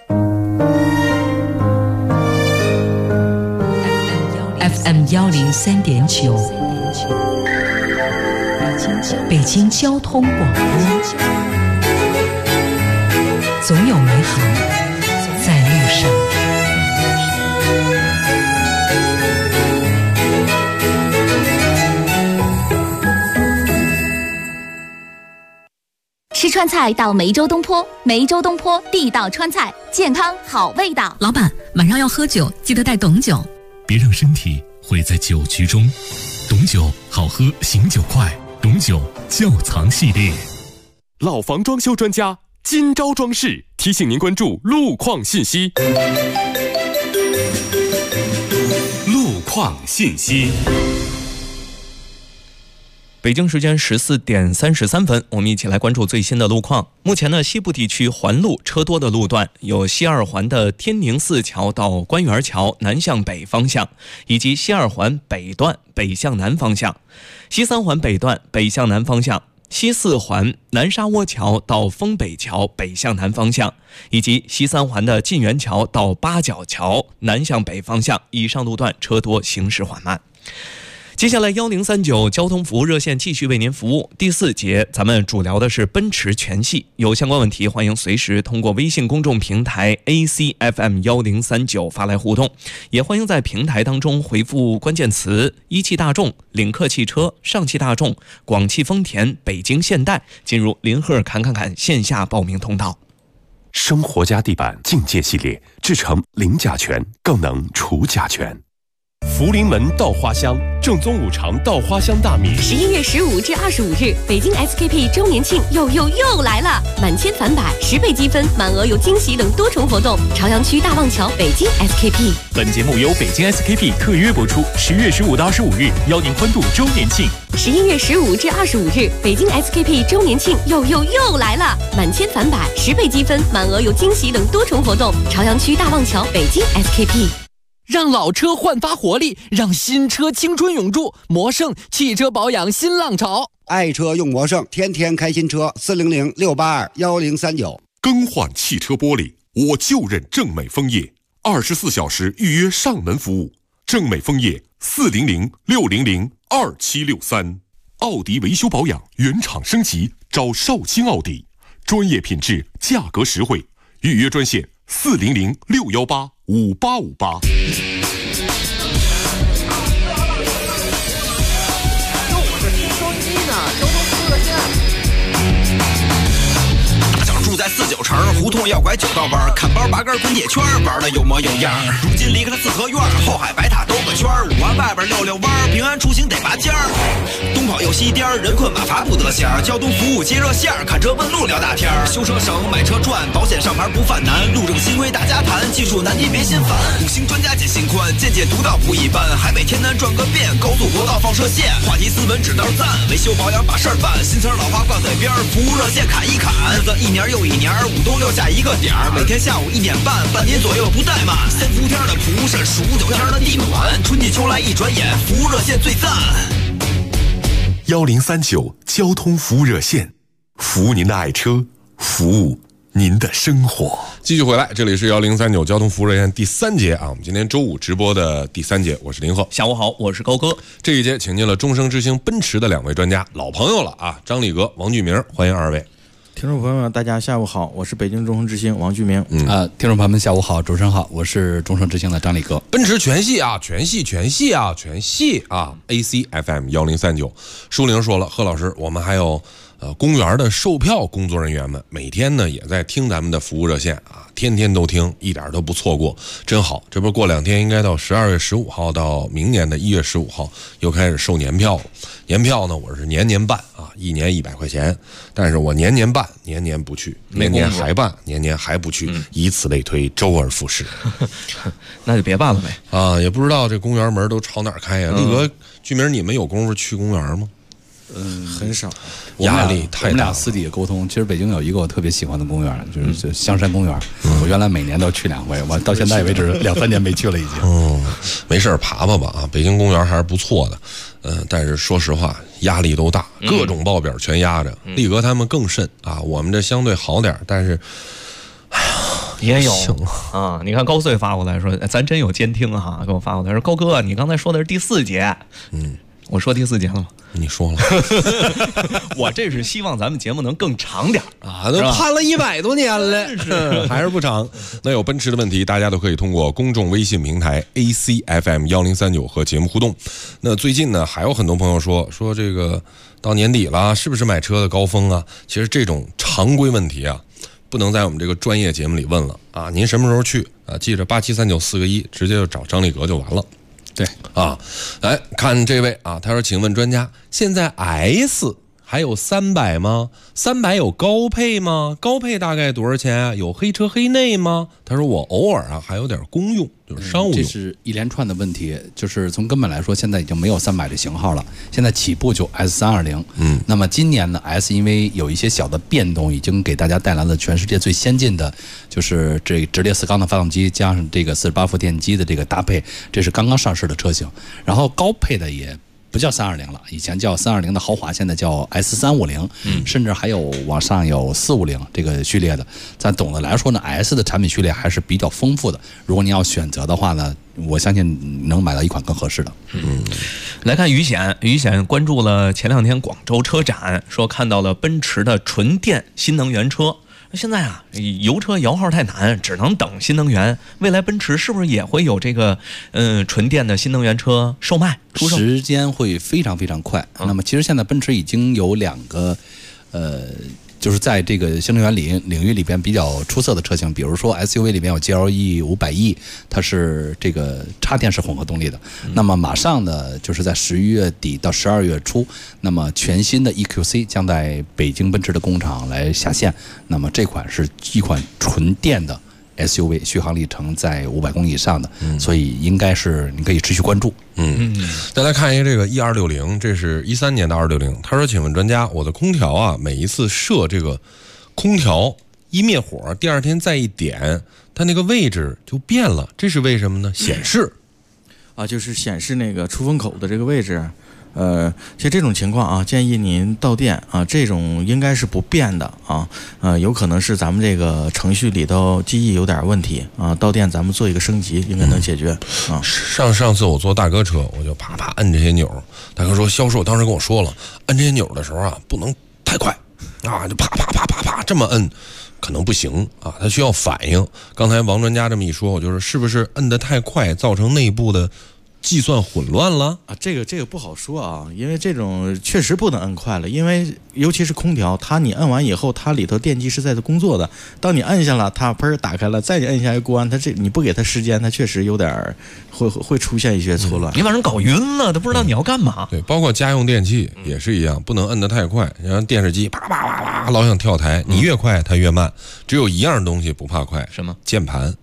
FM 103.9，北京交通广播，总有美好在路上。 吃川菜到梅州东坡，梅州东坡地道川菜，健康好味道。 老板，晚上要喝酒，记得带董酒。 别让身体毁在酒局中。董酒好喝，醒酒快。董酒窖藏系列。 老房装修专家金招装饰提醒您关注路况信息。路况信息。 北京时间14点33分，我们一起来关注最新的路况。目前呢，西部地区环路车多的路段有西二环的天宁寺桥到官园桥南向北方向，以及西二环北段北向南方向，西三环北段北向南方向，西四环南沙窝桥到丰北桥北向南方向，以及西三环的晋源桥到八角桥南向北方向，以上路段车多，行驶缓慢。 接下来1039交通服务热线继续为您服务。第4节咱们主聊的是奔驰全系，有相关问题欢迎随时通过微信公众平台 ACFM1039 发来互动，也欢迎在平台当中回复关键词一汽大众、领克汽车、上汽大众、广汽丰田、北京现代，进入林赫侃线下报名通道。 生活家地板境界系列，制成零甲醛，更能除甲醛。 福临门稻花香，正宗五常稻花香大米。 11月15至25日，北京 SKP 周年庆又来了！满千返百，10倍积分，满额有惊喜等多重活动。朝阳区大望桥北京 SKP。 本节目由北京 SKP 特约播出。10月15到25日，邀您欢度周年庆。 11月15至25日，北京 SKP 周年庆又来了！满千返百，10倍积分，满额有惊喜等多重活动。朝阳区大望桥北京 SKP。 让老车焕发活力，让新车青春永驻。魔盛汽车保养新浪潮， 爱车用魔盛，天天开新车。400-682-1039。 更换汽车玻璃，我就认正美枫叶，24小时预约上门服务。正美枫叶400-600-2763。奥迪维修保养原厂升级，找绍兴奥迪，专业品质，价格实惠。预约专线400-618-5858。 住在49城，胡同要拐9道弯，看包拔根滚铁圈，玩的有模有样。如今离开了四合院，后海白塔兜个圈，5环外边溜弯，平安出行得拔尖儿。东跑又西颠，人困马乏不得闲。交通服务接热线，看车问路聊大天。修车省，买车赚，保险上牌不犯难。路政新规大家谈，技术难题别心烦。5星专家解心宽，见解独到不一般。海北天南转个遍，高速国道放射线，话题斯文指道赞，维修保养把事儿办。新词老话挂嘴边，服务热线砍一砍。日子一年又一年，5冬6夏一个点儿，每天下午1点半，半年左右不怠慢。3伏天的蒲扇，数9天的地暖，春季秋来一转眼，服务热线最赞。 1039交通服务热线，服务您的爱车，服务您的生活。 继续回来，这里是1039交通服务热线第3节啊，我们今天周5直播的第3节，我是林鹤。 下午好，我是高哥。 这一节请进了终生之星奔驰的2位专家，老朋友了啊，张立革、王巨明，欢迎2位。 听众朋友们，大家下午好，我是北京终生之星王巨明。 听众朋友们下午好，主持人好，我是终生之星的张立革。 奔驰全系啊，ACFM 1039。舒玲说了，贺老师，我们还有公园的售票工作人员们，每天呢也在听咱们的服务热线啊，天天都听，一点都不错过，真好。这不过2天应该到12月15号到明年的1月15号又开始售年票了。年票呢，我是年办啊，1年100块钱，但是我年办，年不去，年还办，年还不去，以此类推，周而复始。 那就别办了呗。 啊，也不知道这公园门都朝哪儿开呀？立革、巨明，你们有功夫去公园吗？ 很少， 压力太大了。 我们俩私底下沟通，其实北京有一个我特别喜欢的公园，就是香山公园。我原来每年都去2回，我到现在为止2-3年没去了已经。 没事爬吧啊，北京公园还是不错的。但是说实话，压力都大，各种报表全压着。立革他们更甚啊，我们这相对好点，但是，哎呀， 也有啊。你看高穗发过来说，咱真有监听哈，给我发过来说，高哥，你刚才说的是第4节。我说第4节了吗？ 你说了。 我这是希望咱们节目能更长点啊，都盼了100多年了，是还是不长。那有奔驰的问题，大家都可以通过公众微信平台 ACFM 1039和节目互动。那最近呢，还有很多朋友说这个到年底了，是不是买车的高峰啊？其实这种常规问题啊，不能在我们这个专业节目里问了啊。您什么时候去啊？记着8739-4个1，直接就找张立革就完了。 对啊，来看这位啊，他说：“请问专家，现在 S 还有300吗？300有高配吗？高配大概多少钱啊？有黑车黑内吗？”他说：“我偶尔啊还有点公用，就是商务用。” 这是一连串的问题，就是从根本来说，现在已经没有300的型号了，现在起步就 S320。那么今年呢 S 因为有一些小的变动，已经给大家带来了全世界最先进的，就是这个直列4缸的发动机加上这个48伏电机的这个搭配，这是刚刚上市的车型。然后高配的也不叫320了，以前叫320的豪华，现在叫 S350，甚至还有往上有450这个序列的。但总的来说呢 ，S 的产品序列还是比较丰富的。如果你要选择的话呢，我相信能买到一款更合适的。 来看于显关注了前2天广州车展，说看到了奔驰的纯电新能源车。现在啊，油车摇号太难，只能等新能源。未来奔驰是不是也会有这个纯电的新能源车售卖出售？ 时间会非常非常快。那么其实现在奔驰已经有2个就是在这个新能源领域里边比较出色的车型，比如说 SUV 里面有 GLE 500E， 它是这个插电式混合动力的。那么马上呢，就是在11月底到12月初，那么全新的 EQC 将在北京奔驰的工厂来下线。那么这款是一款纯电的 SUV， 续航里程在500公里以上的，所以应该是你可以持续关注。 再来看一个这个 E260， 这是13年的260。他说：“请问专家，我的空调啊，每一次设这个空调一灭火，第2天再一点，它那个位置就变了，这是为什么呢？显示啊，就是显示那个出风口的这个位置。其实这种情况啊，建议您到店啊，这种应该是不变的啊，有可能是咱们这个程序里头记忆有点问题啊，到店咱们做一个升级，应该能解决啊。 上次我坐大哥车，我就啪啪摁这些钮，大哥说销售当时跟我说了，摁这些钮的时候啊，不能太快啊，就啪啪啪啪啪这么摁。可能不行啊，它需要反应。刚才王专家这么一说，我就说是不是摁得太快，造成内部的计算混乱了啊？这个不好说啊，因为这种确实不能摁快了，因为尤其是空调，你摁完以后，它里头电机是在工作的。当你摁下了，它砰打开了，再你摁下一关，它你不给它时间，它确实有点会出现一些错乱。 你把人搞晕了，都不知道你要干嘛。 对，包括家用电器也是一样，不能摁得太快。然后电视机啪啪啪啪老想跳台，你越快它越慢。只有一样东西不怕快， 什么？ 键盘。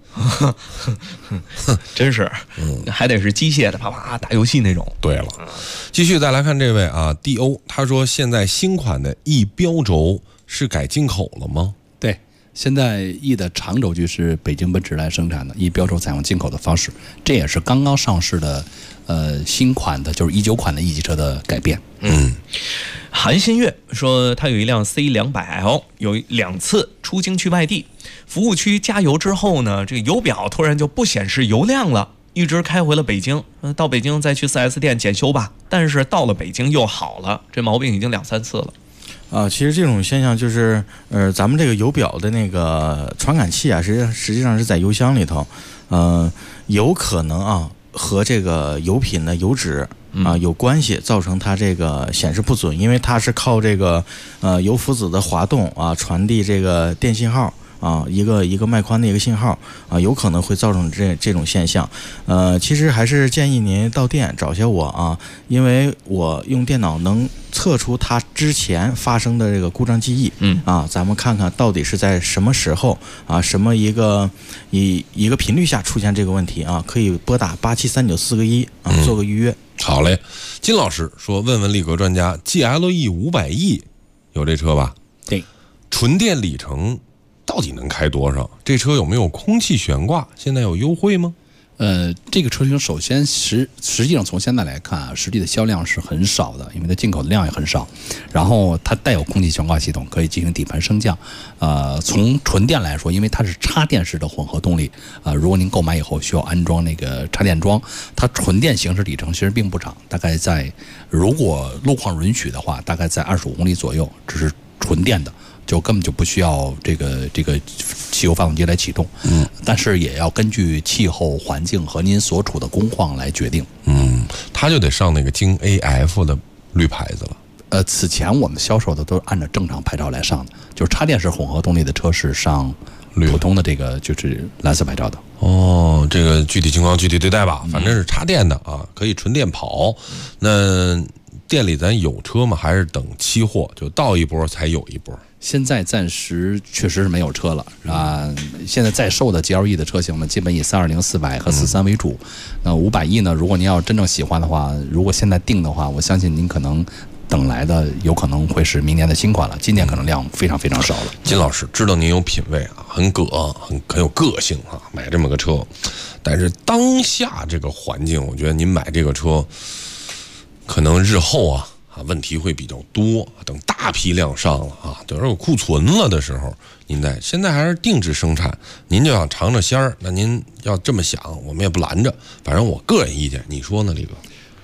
真是，还得是机械的，啪啪打游戏那种。 对了，继续再来看这位啊 ，DO， 他说现在新款的 E 标轴是改进口了吗？ 对，现在 E 的长轴距是北京奔驰来生产的，E 标轴采用进口的方式，这也是刚刚上市的新款的，就是19款的 E 级车的改变。 韩新月说，他有一辆 C200L， 有2次出京去外地，服务区加油之后呢，这个油表突然就不显示油量了，一直开回了北京。到北京再去 4S 店检修吧，但是到了北京又好了，这毛病已经2、3次了。 其实这种现象就是，咱们这个油表的那个传感器啊，实际上是在油箱里头，有可能啊和这个油品的油脂有关系，造成它这个显示不准，因为它是靠这个油浮子的滑动啊传递这个电信号。一个脉宽的一个信号有可能会造成这种现象。其实还是建议您到店找下我啊，因为我用电脑能测出它之前发生的这个故障记忆。咱们看看到底是在什么时候什么一个频率下出现这个问题啊？可以拨打873941做个预约。 好嘞，金老师说问问力格专家 ，GLE 500E 有这车吧？ 对， 纯电里程到底能开多少？这车有没有空气悬挂？现在有优惠吗？ 这个车型首先实际上从现在来看啊，实际的销量是很少的，因为它进口的量也很少。然后它带有空气悬挂系统，可以进行底盘升降。从纯电来说，因为它是插电式的混合动力，如果您购买以后需要安装那个插电桩，它纯电行驶里程其实并不长，大概在如果路况允许的话，大概在25公里左右，这是纯电的。就根本就不需要这个汽油发动机来启动，但是也要根据气候环境和您所处的工况来决定。 它就得上那个京 AF 的绿牌子了。 此前我们销售的都是按照正常牌照来上的，就是插电式混合动力的车是上普通的这个就是蓝色牌照的。 这个具体情况具体对待吧，反正是插电的啊，可以纯电跑。那店里咱有车吗？还是等期货就到一波才有一波？ 现在暂时确实是没有车了现在在售的 GLE 的车型呢，基本以320、400和43为主。那500E呢，如果您要真正喜欢的话，如果现在定的话，我相信您可能等来的有可能会是明年的新款了，今年可能量非常非常少了。 金老师知道您有品位啊，很有个性啊，买这么个车。但是当下这个环境，我觉得您买这个车，可能日后问题会比较多，等大批量上了等有库存了的时候，您现在还是定制生产，您就想尝尝鲜儿，那您要这么想，我们也不拦着。反正我个人意见，你说呢，李哥？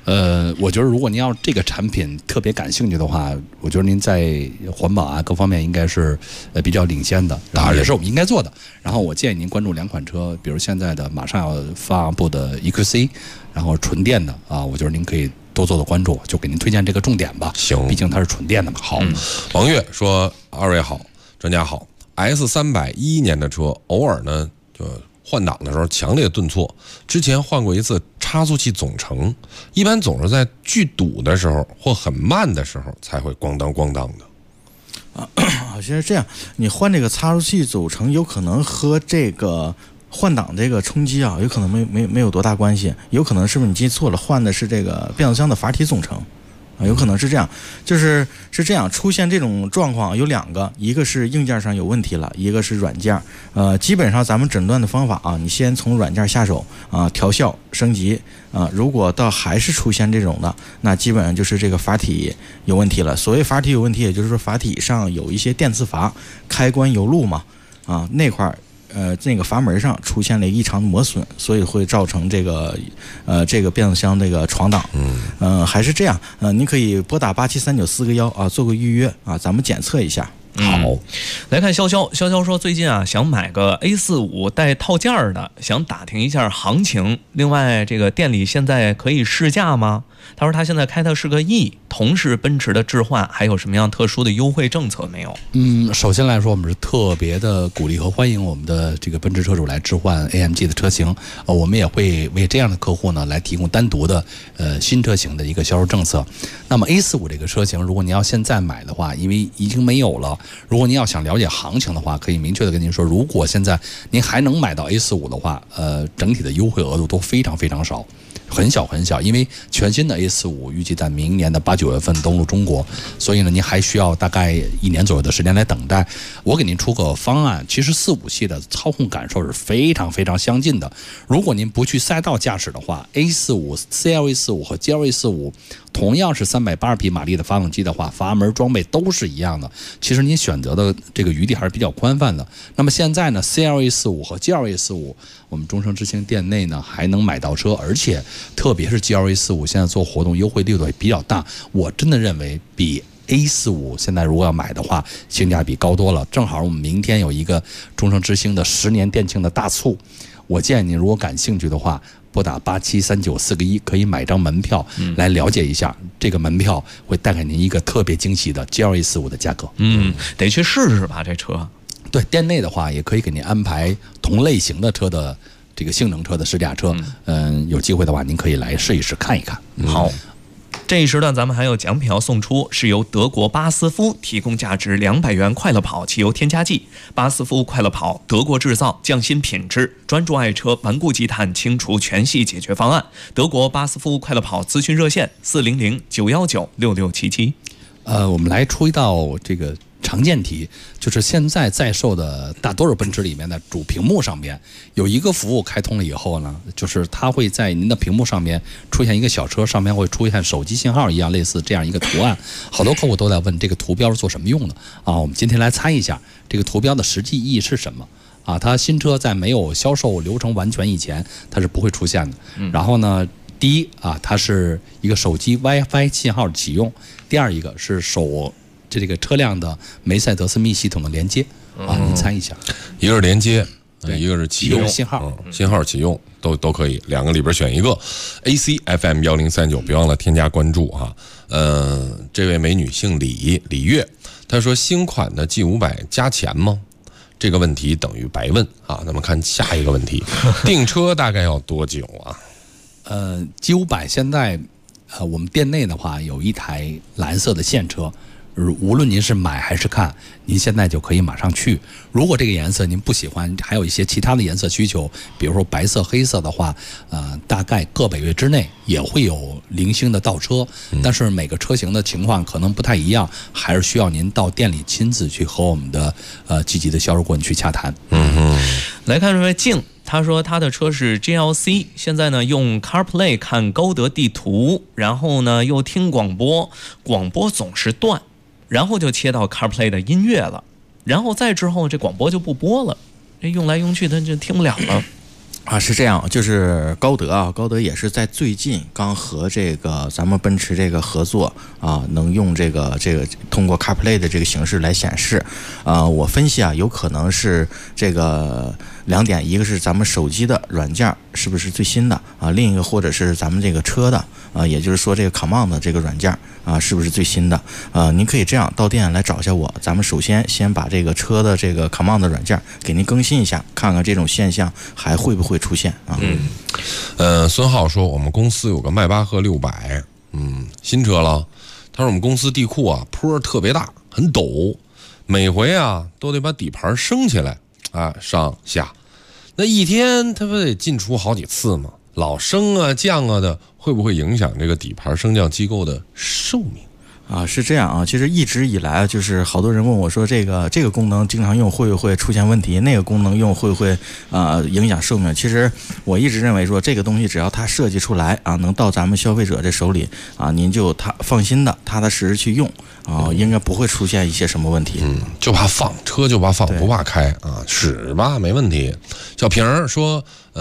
我觉得如果您要这个产品特别感兴趣的话，我觉得您在环保啊各方面应该是比较领先的，然后也是我们应该做的。然后我建议您关注2款车，比如现在的马上要发布的 EQC， 然后纯电的啊，我觉得您可以多做关注，就给您推荐这个重点吧。 行， 毕竟它是纯电的嘛。 好，王月说：“二位好，专家好。S30011年的车，偶尔呢就换挡的时候强烈顿挫，之前换过一次差速器总成，一般总是在巨堵的时候或很慢的时候才会咣当咣当的。” 好像是这样，你换这个差速器总成有可能和这个换挡这个冲击啊，有可能没有多大关系，有可能是不是你记错了，换的是这个变速箱的阀体总成。有可能是这样，是这样，出现这种状况有2个，一个是硬件上有问题了，一个是软件。基本上咱们诊断的方法啊，你先从软件下手啊，调校升级啊。如果到还是出现这种的，那基本上就是这个阀体有问题了。所谓阀体有问题，也就是说阀体上有一些电磁阀开关有路嘛啊，那块那个阀门上出现了异常的磨损，所以会造成这个变速箱这个闯挡。还是这样，您可以拨打873941啊，做个预约啊，咱们检测一下。 好，来看潇潇说最近啊想买个 A45 带套件的，想打听一下行情。另外，这个店里现在可以试驾吗？他说他现在开的是个 E， 同是奔驰的置换，还有什么样特殊的优惠政策没有？ 首先来说，我们是特别的鼓励和欢迎我们的这个奔驰车主来置换 AMG 的车型。我们也会为这样的客户呢来提供单独的新车型的一个销售政策。那么 A45 这个车型，如果您要现在买的话，因为已经没有了。如果您要想了解行情的话，可以明确的跟您说，如果现在您还能买到 A45 的话，整体的优惠额度都非常非常少。很小，因为全新的 A45 预计在明年的8、9月份登陆中国，所以呢，您还需要大概1年左右的时间来等待。我给您出个方案，其实4、5系的操控感受是非常非常相近的。如果您不去赛道驾驶的话 ，A45、CLA45 和 GLA45 同样是380匹马力的发动机的话，阀门装备都是一样的。其实您选择的这个余地还是比较宽泛的。那么现在呢 ，CLA45 和 GLA45， 我们中升之星店内呢还能买到车，而且特别是 GLA45 现在做活动优惠力度也比较大，我真的认为比 A45 现在如果要买的话，性价比高多了。正好我们明天有一个中升之星的10年店庆的大促，我建议您如果感兴趣的话，拨打873941可以买张门票来了解一下，这个门票会带给您一个特别惊喜的 GLA45 的价格。 得去试试吧这车。 对，店内的话也可以给您安排同类型的车的这个性能车的试驾车。有机会的话您可以来试一试看一看。 好，这一时段咱们还有奖品要送出，是由德国巴斯夫提供价值200元快乐跑汽油添加剂。巴斯夫快乐跑，德国制造，匠心品质，专注爱车，顽固积碳清除全系解决方案。德国巴斯夫快乐跑咨询热线400-919-6677。 我们来出一道这个常见题，就是现在在售的大多数奔驰里面的主屏幕上边有一个服务开通了以后呢，就是它会在您的屏幕上面出现一个小车，上面会出现手机信号一样类似这样一个图案。好多客户都在问这个图标是做什么用的啊？我们今天来猜一下这个图标的实际意义是什么啊？它新车在没有销售流程完全以前，它是不会出现的。然后呢，第一啊，它是一个手机 WiFi 信号启用；第二一个是这个车辆的梅赛德斯密系统的连接啊，你猜一下， 一个是连接，一个是启用信号， 信号启用都可以，两个里边选一个。ACFM 1039，别忘了添加关注啊。这位美女姓李月，她说新款的 G500 加钱吗？这个问题等于白问啊。那么看下一个问题，订车大概要多久啊 ？G500 现在我们店内的话有一台蓝色的现车。无论您是买还是看，您现在就可以马上去。如果这个颜色您不喜欢，还有一些其他的颜色需求，比如说白色、黑色的话，大概个把月之内也会有零星的到车，但是每个车型的情况可能不太一样，还是需要您到店里亲自去和我们的积极的销售顾问去洽谈。 来看这位静。他说他的车是 GLC， 现在呢用 CarPlay 看高德地图，然后呢又听广播总是断，然后就切到 CarPlay 的音乐了，然后再之后这广播就不播了，这用来用去他就听不了了。 是这样，就是高德也是在最近刚和这个咱们奔驰这个合作能用这个通过 CarPlay 的这个形式来显示。我分析有可能是这个2点，一个是咱们手机的软件是不是最新的另一个或者是咱们这个车的也就是说这个 Command 的这个软件是不是最新的？您可以这样到店来找一下我，咱们首先把这个车的这个 Command 的软件给您更新一下，看看这种现象还会不会出现孙浩说我们公司有个迈巴赫600，新车了。他说我们公司地库坡特别大，很陡，每回都得把底盘升起来上下，那一天他不得进出好几次吗？老升降的，会不会影响这个底盘升降机构的寿命？ 是这样其实一直以来就是好多人问我说这个功能经常用会不会出现问题，那个功能用会不会影响寿命？其实我一直认为说这个东西只要它设计出来能到咱们消费者这手里您就放心的踏踏实实去用应该不会出现一些什么问题。 就怕放车就怕放，不怕开使吧没问题。小平说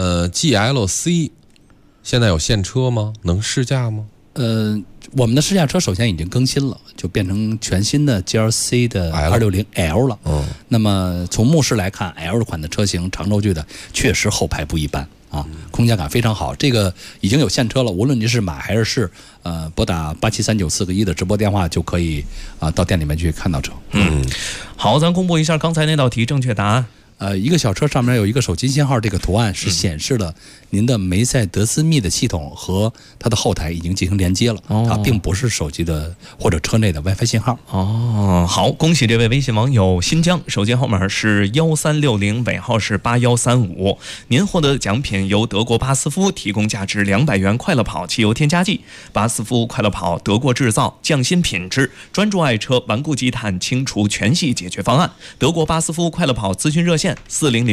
GLC 现在有现车吗？能试驾吗？ 我们的试驾车首先已经更新了，就变成全新的 GLC 的 260L 了。那么从目视来看 ，L 款的车型长轴距的确实后排不一般空间感非常好。这个已经有现车了，无论你是买还是拨打8739441的直播电话就可以到店里面去看到车。 好，咱公布一下刚才那道题正确答案。 一个小车上面有一个手机信号，这个图案是显示了您的梅赛德斯密的系统和它的后台已经进行连接了，它并不是手机的或者车内的 WiFi 信号。 好，恭喜这位微信网友新疆，手机号码是1360，尾号是8135。您获得的奖品由德国巴斯夫提供价值200元快乐跑汽油添加剂。巴斯夫快乐跑德国制造，匠心品质，专注爱车，顽固积碳清除全系解决方案。德国巴斯夫快乐跑咨询热线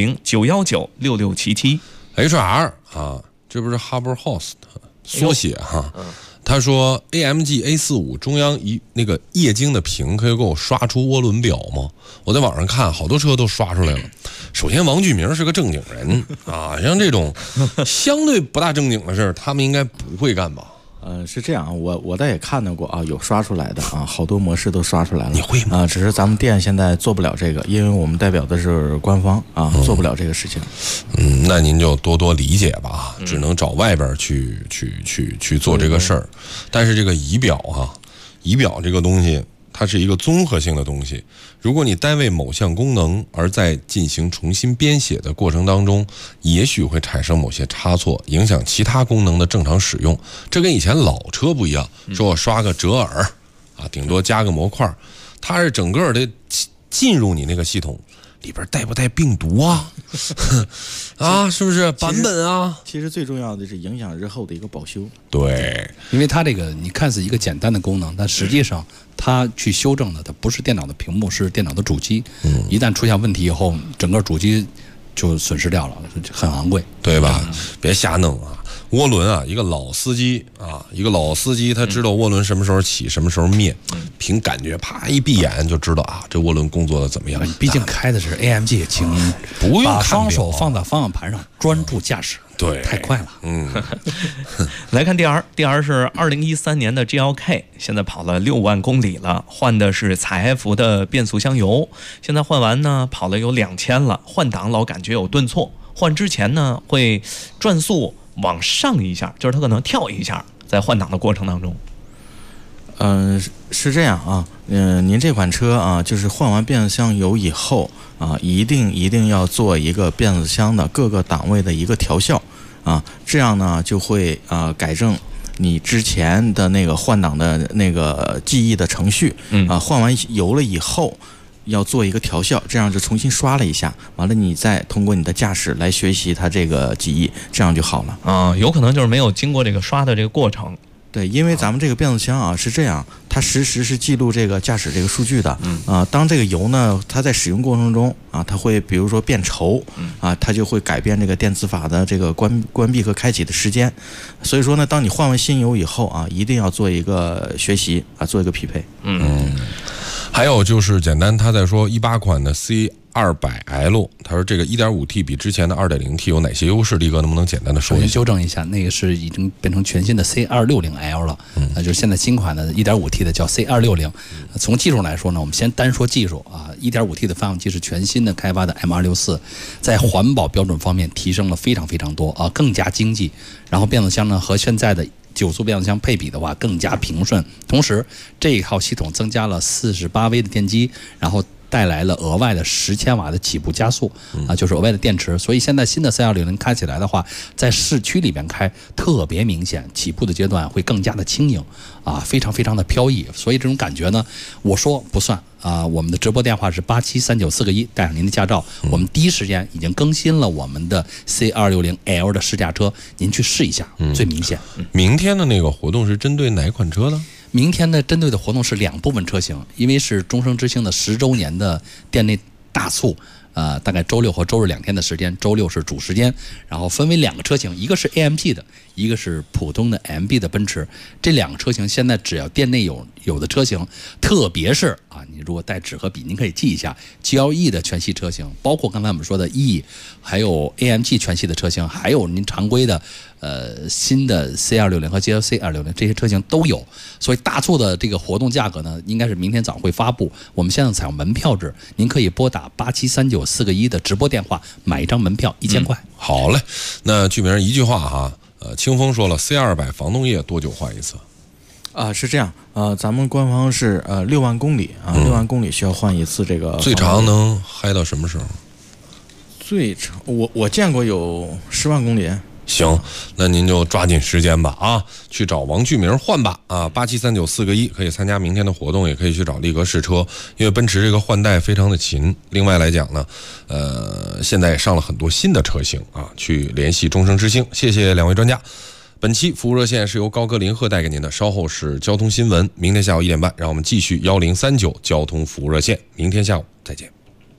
400-919-6677。 HR 这不是 Harbour House 的缩写他说 AMG A45 中央那个液晶的屏可以给我刷出涡轮表吗？我在网上看好多车都刷出来了。首先王巨明是个正经人像这种相对不大正经的事儿他们应该不会干吧？ 是这样，我倒也看到过有刷出来的好多模式都刷出来了。 你会吗？ 只是咱们店现在做不了这个，因为我们代表的是官方做不了这个事情。 那您就多多理解吧，只能找外边去做这个事儿。但是这个仪表这个东西它是一个综合性的东西，如果你单为某项功能而在进行重新编写的过程当中，也许会产生某些差错，影响其他功能的正常使用。这跟以前老车不一样，说我刷个折耳顶多加个模块，它是整个的进入你那个系统里边带不带病毒是不是版本其实最重要的是影响日后的一个保修。 对， 因为它这个你看似一个简单的功能，但实际上它去修正的它不是电脑的屏幕，是电脑的主机。一旦出现问题以后，整个主机就损失掉了，很昂贵， 对吧？别瞎弄涡轮一个老司机他知道涡轮什么时候起什么时候灭，凭感觉啪一闭眼就知道这涡轮工作的怎么样。 毕竟开的是 AMG， 请不用把双手放在方向盘上专注驾驶。 对， 太快了。 来看 DR 是2013年的 GLK， 现在跑了6万公里了，换的是采埃孚的变速箱油，现在换完呢跑了有2000了，换挡老感觉有顿挫，换之前呢会转速往上一下，就是它可能跳一下，在换挡的过程当中。 是这样您这款车就是换完变速箱油以后一定要做一个变速箱的各个档位的一个调校这样呢就会改正你之前的那个换挡的那个记忆的程序换完油了以后要做一个调校，这样就重新刷了一下，完了你再通过你的驾驶来学习它这个记忆，这样就好了有可能就是没有经过这个刷的这个过程。 对，因为咱们这个变速箱是这样，它实时是记录这个驾驶这个数据的当这个油呢它在使用过程中它会比如说变稠它就会改变这个电磁阀的这个关闭和开启的时间，所以说呢当你换完新油以后一定要做一个学习做一个匹配。 还有就是简单他在说18款的 200L， 他说这个 1.5T 比之前的 2.0T 有哪些优势？力哥能不能简单的说一下？ 纠正一下，那个是已经变成全新的 C260L 了，那就是现在新款的 1.5T 的叫 C260。从技术来说呢，我们先单说技术啊 ，1.5T 的发动机是全新的开发的 M264， 在环保标准方面提升了非常非常多啊，更加经济。然后变速箱呢和现在的9速变速箱配比的话更加平顺，同时这一套系统增加了48V 的电机，然后带来了额外的10千瓦的起步加速啊，就是额外的电池。所以现在新的360开起来的话，在市区里边开特别明显，起步的阶段会更加的轻盈啊，非常非常的飘逸。所以这种感觉呢，我说不算啊。我们的直播电话是873941，带上您的驾照，我们第一时间已经更新了我们的 C260L 的试驾车，您去试一下，最明显。 明天的那个活动是针对哪款车呢？ 明天的针对的活动是2部分车型，因为是终生之星的10周年的店内大促，大概周6和周日2天的时间，周6是主时间，然后分为2个车型，一个是 AMG 的，一个是普通的 MB 的奔驰。这2个车型现在只要店内有的车型，特别是啊，你如果带纸和笔，您可以记一下 GLE 的全系车型，包括刚才我们说的 E， 还有 AMG 全系的车型，还有您常规的新的 C260 和 GLC 260这些车型都有。所以大促的这个活动价格呢，应该是明天早上会发布。我们现在采用门票制，您可以拨打873941的直播电话买一张门票1000块。 好嘞，那剧名一句话哈，清风说了 C200 防冻液多久换一次？ 是这样，咱们官方是6万公里啊，6万公里需要换一次这个。 最长能嗨到什么时候？ 最长我见过有10万公里。 行，那您就抓紧时间吧啊，去找王剧明换吧啊，873941可以参加明天的活动，也可以去找力哥试车，因为奔驰这个换代非常的勤。另外来讲呢，现在也上了很多新的车型啊，去联系终生之星。谢谢2位专家。本期服务热线是由高歌林鹤带给您的，稍后是交通新闻，明天下午1点半，让我们继续1039交通服务热线，明天下午再见。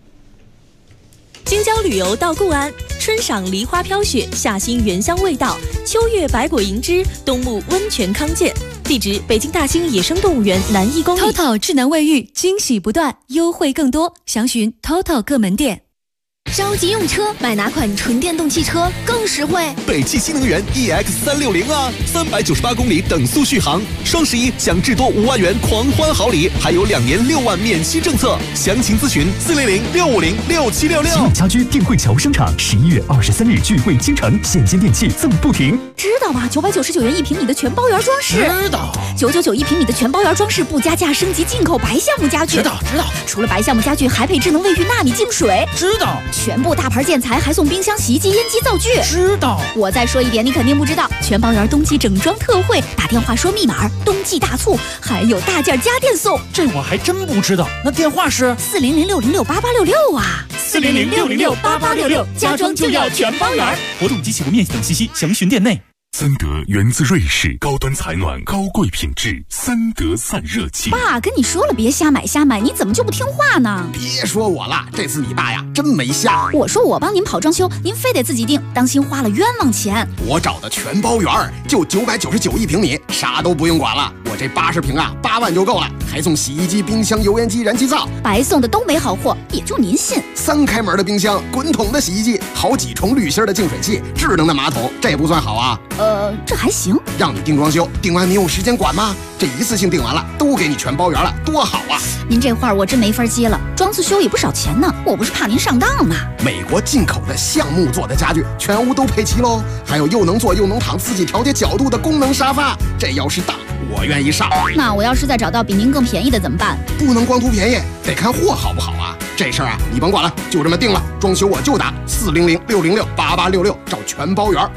京郊旅游到固安，春赏梨花飘雪，夏欣原香味道，秋月百果盈枝，冬沐温泉康健。地址：北京大兴野生动物园南1公里。 TOTO 智能卫浴，惊喜不断，优惠更多，详询 TOTO 各门店。 着急用车，买哪款纯电动汽车更实惠？ 北汽新能源 EX360啊，398公里等速续航，双11享至多5万元狂欢好礼，还有2年6万免息政策。详情咨询400-650-6766。 吉美家居定慧桥商场11月23日聚会倾城，现金电器赠不停。 知道吗？999元1平米的全包圆装饰。 知道。 9991平米的全包圆装饰不加价升级进口白橡木家具。 知道。 除了白橡木家具，还配智能卫浴纳米净水。 知道。 全部大牌建材还送冰箱、洗衣机、烟机、灶具。 知道。 我再说一遍，你肯定不知道，全包圆冬季整装特惠，打电话说密码，冬季大促，还有大件家电送。 这我还真不知道。那电话是 400-606-8866啊 ，400-606-8866，家装就要全包圆。活动及起步面积等信息详询店内。 森德源自瑞士，高端采暖，高贵品质，森德散热器。 爸跟你说了别瞎买，你怎么就不听话呢？ 别说我了，这次你爸呀真没瞎。 我说我帮您跑装修，您非得自己定，当心花了冤枉钱。 我找的全包圆，就999 1平米，啥都不用管了。我这80平啊，8万就够了，还送洗衣机、冰箱、油烟机、燃气灶， 白送的都没好货，也就您信。 3开门的冰箱，滚筒的洗衣机，好几重滤芯的净水器，智能的马桶，这不算好啊？ 这还行。 让你定装修，定完你有时间管吗？这一次性定完了，都给你全包圆了，多好啊！ 您这话我真没法接了，装次修也不少钱呢，我不是怕您上当吗？ 美国进口的橡木做的家具，全屋都配齐喽，还有又能坐又能躺，4季调节角度的功能沙发，这要是当，我愿意上。 那我要是再找到比您更便宜的怎么办？ 不能光图便宜，得看货好不好啊！这事儿啊，你甭管了，就这么定了。装修我就打400-606-8866，找全包圆。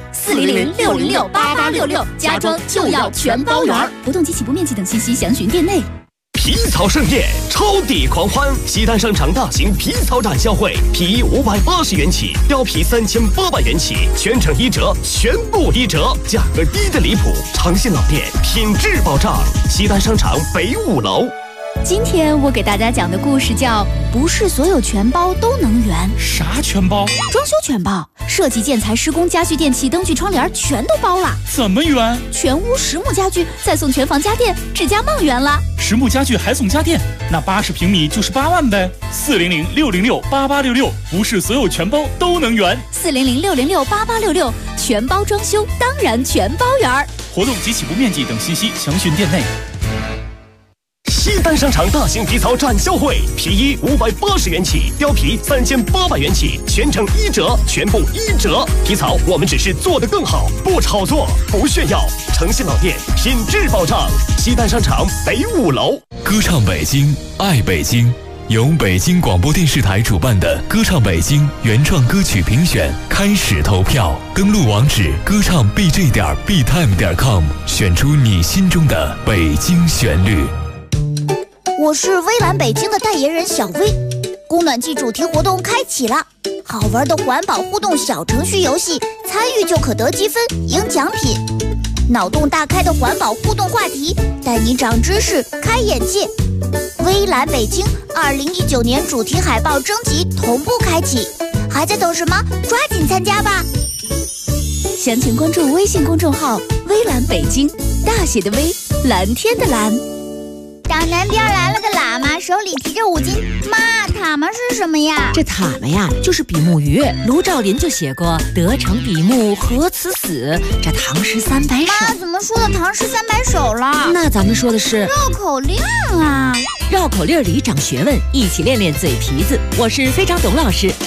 400-606-8866，家装就要全包圆。活动及起步面积等信息详询店内。 皮草盛宴，超抵狂欢！西单商场大型皮草展销会，皮衣580元起，貂皮3800元起，全程1折，全部1折，价格低得离谱，长信老店，品质保障。西单商场北5楼。 今天我给大家讲的故事叫《不是所有全包都能圆》。 啥全包？ 装修全包。 设计、建材、施工、家具、电器、灯具、窗帘全都包了。 怎么圆？ 全屋实木家具，再送全房家电，只加梦圆了。 实木家具还送家电，那80平米就是8万呗。400-606-8866，不是所有全包都能圆。 400-606-8866，全包装修当然全包圆。 活动及起步面积等信息详询店内。 西单商场大型皮草展销会，皮衣580元起，貂皮3800元起，全程1折，全部1折。皮草我们只是做得更好，不炒作，不炫耀，诚信老店，品质保障。西单商场北5楼。 歌唱北京，爱北京。由北京广播电视台主办的歌唱北京原创歌曲评选开始投票，登录网址歌唱 bj.btime.com， 选出你心中的北京旋律。 我是微蓝北京的代言人小薇，供暖季主题活动开启了，好玩的环保互动小程序游戏，参与就可得积分赢奖品。脑洞大开的环保互动话题，带你长知识开眼界。微蓝北京2019年主题海报征集同步开启，还在等什么？抓紧参加吧！ 详情关注微信公众号微蓝北京，大写的微，蓝天的蓝。 大南边来了个喇嘛，手里提着5斤。妈，塔嘛是什么呀？ 这塔嘛呀，就是比目鱼。卢照邻就写过“得成比目，何辞死”。这唐诗300首。 妈，怎么说的唐诗300首了？ 那咱们说的是绕口令啊！ 绕口令里长学问，一起练练嘴皮子。我是非常董老师。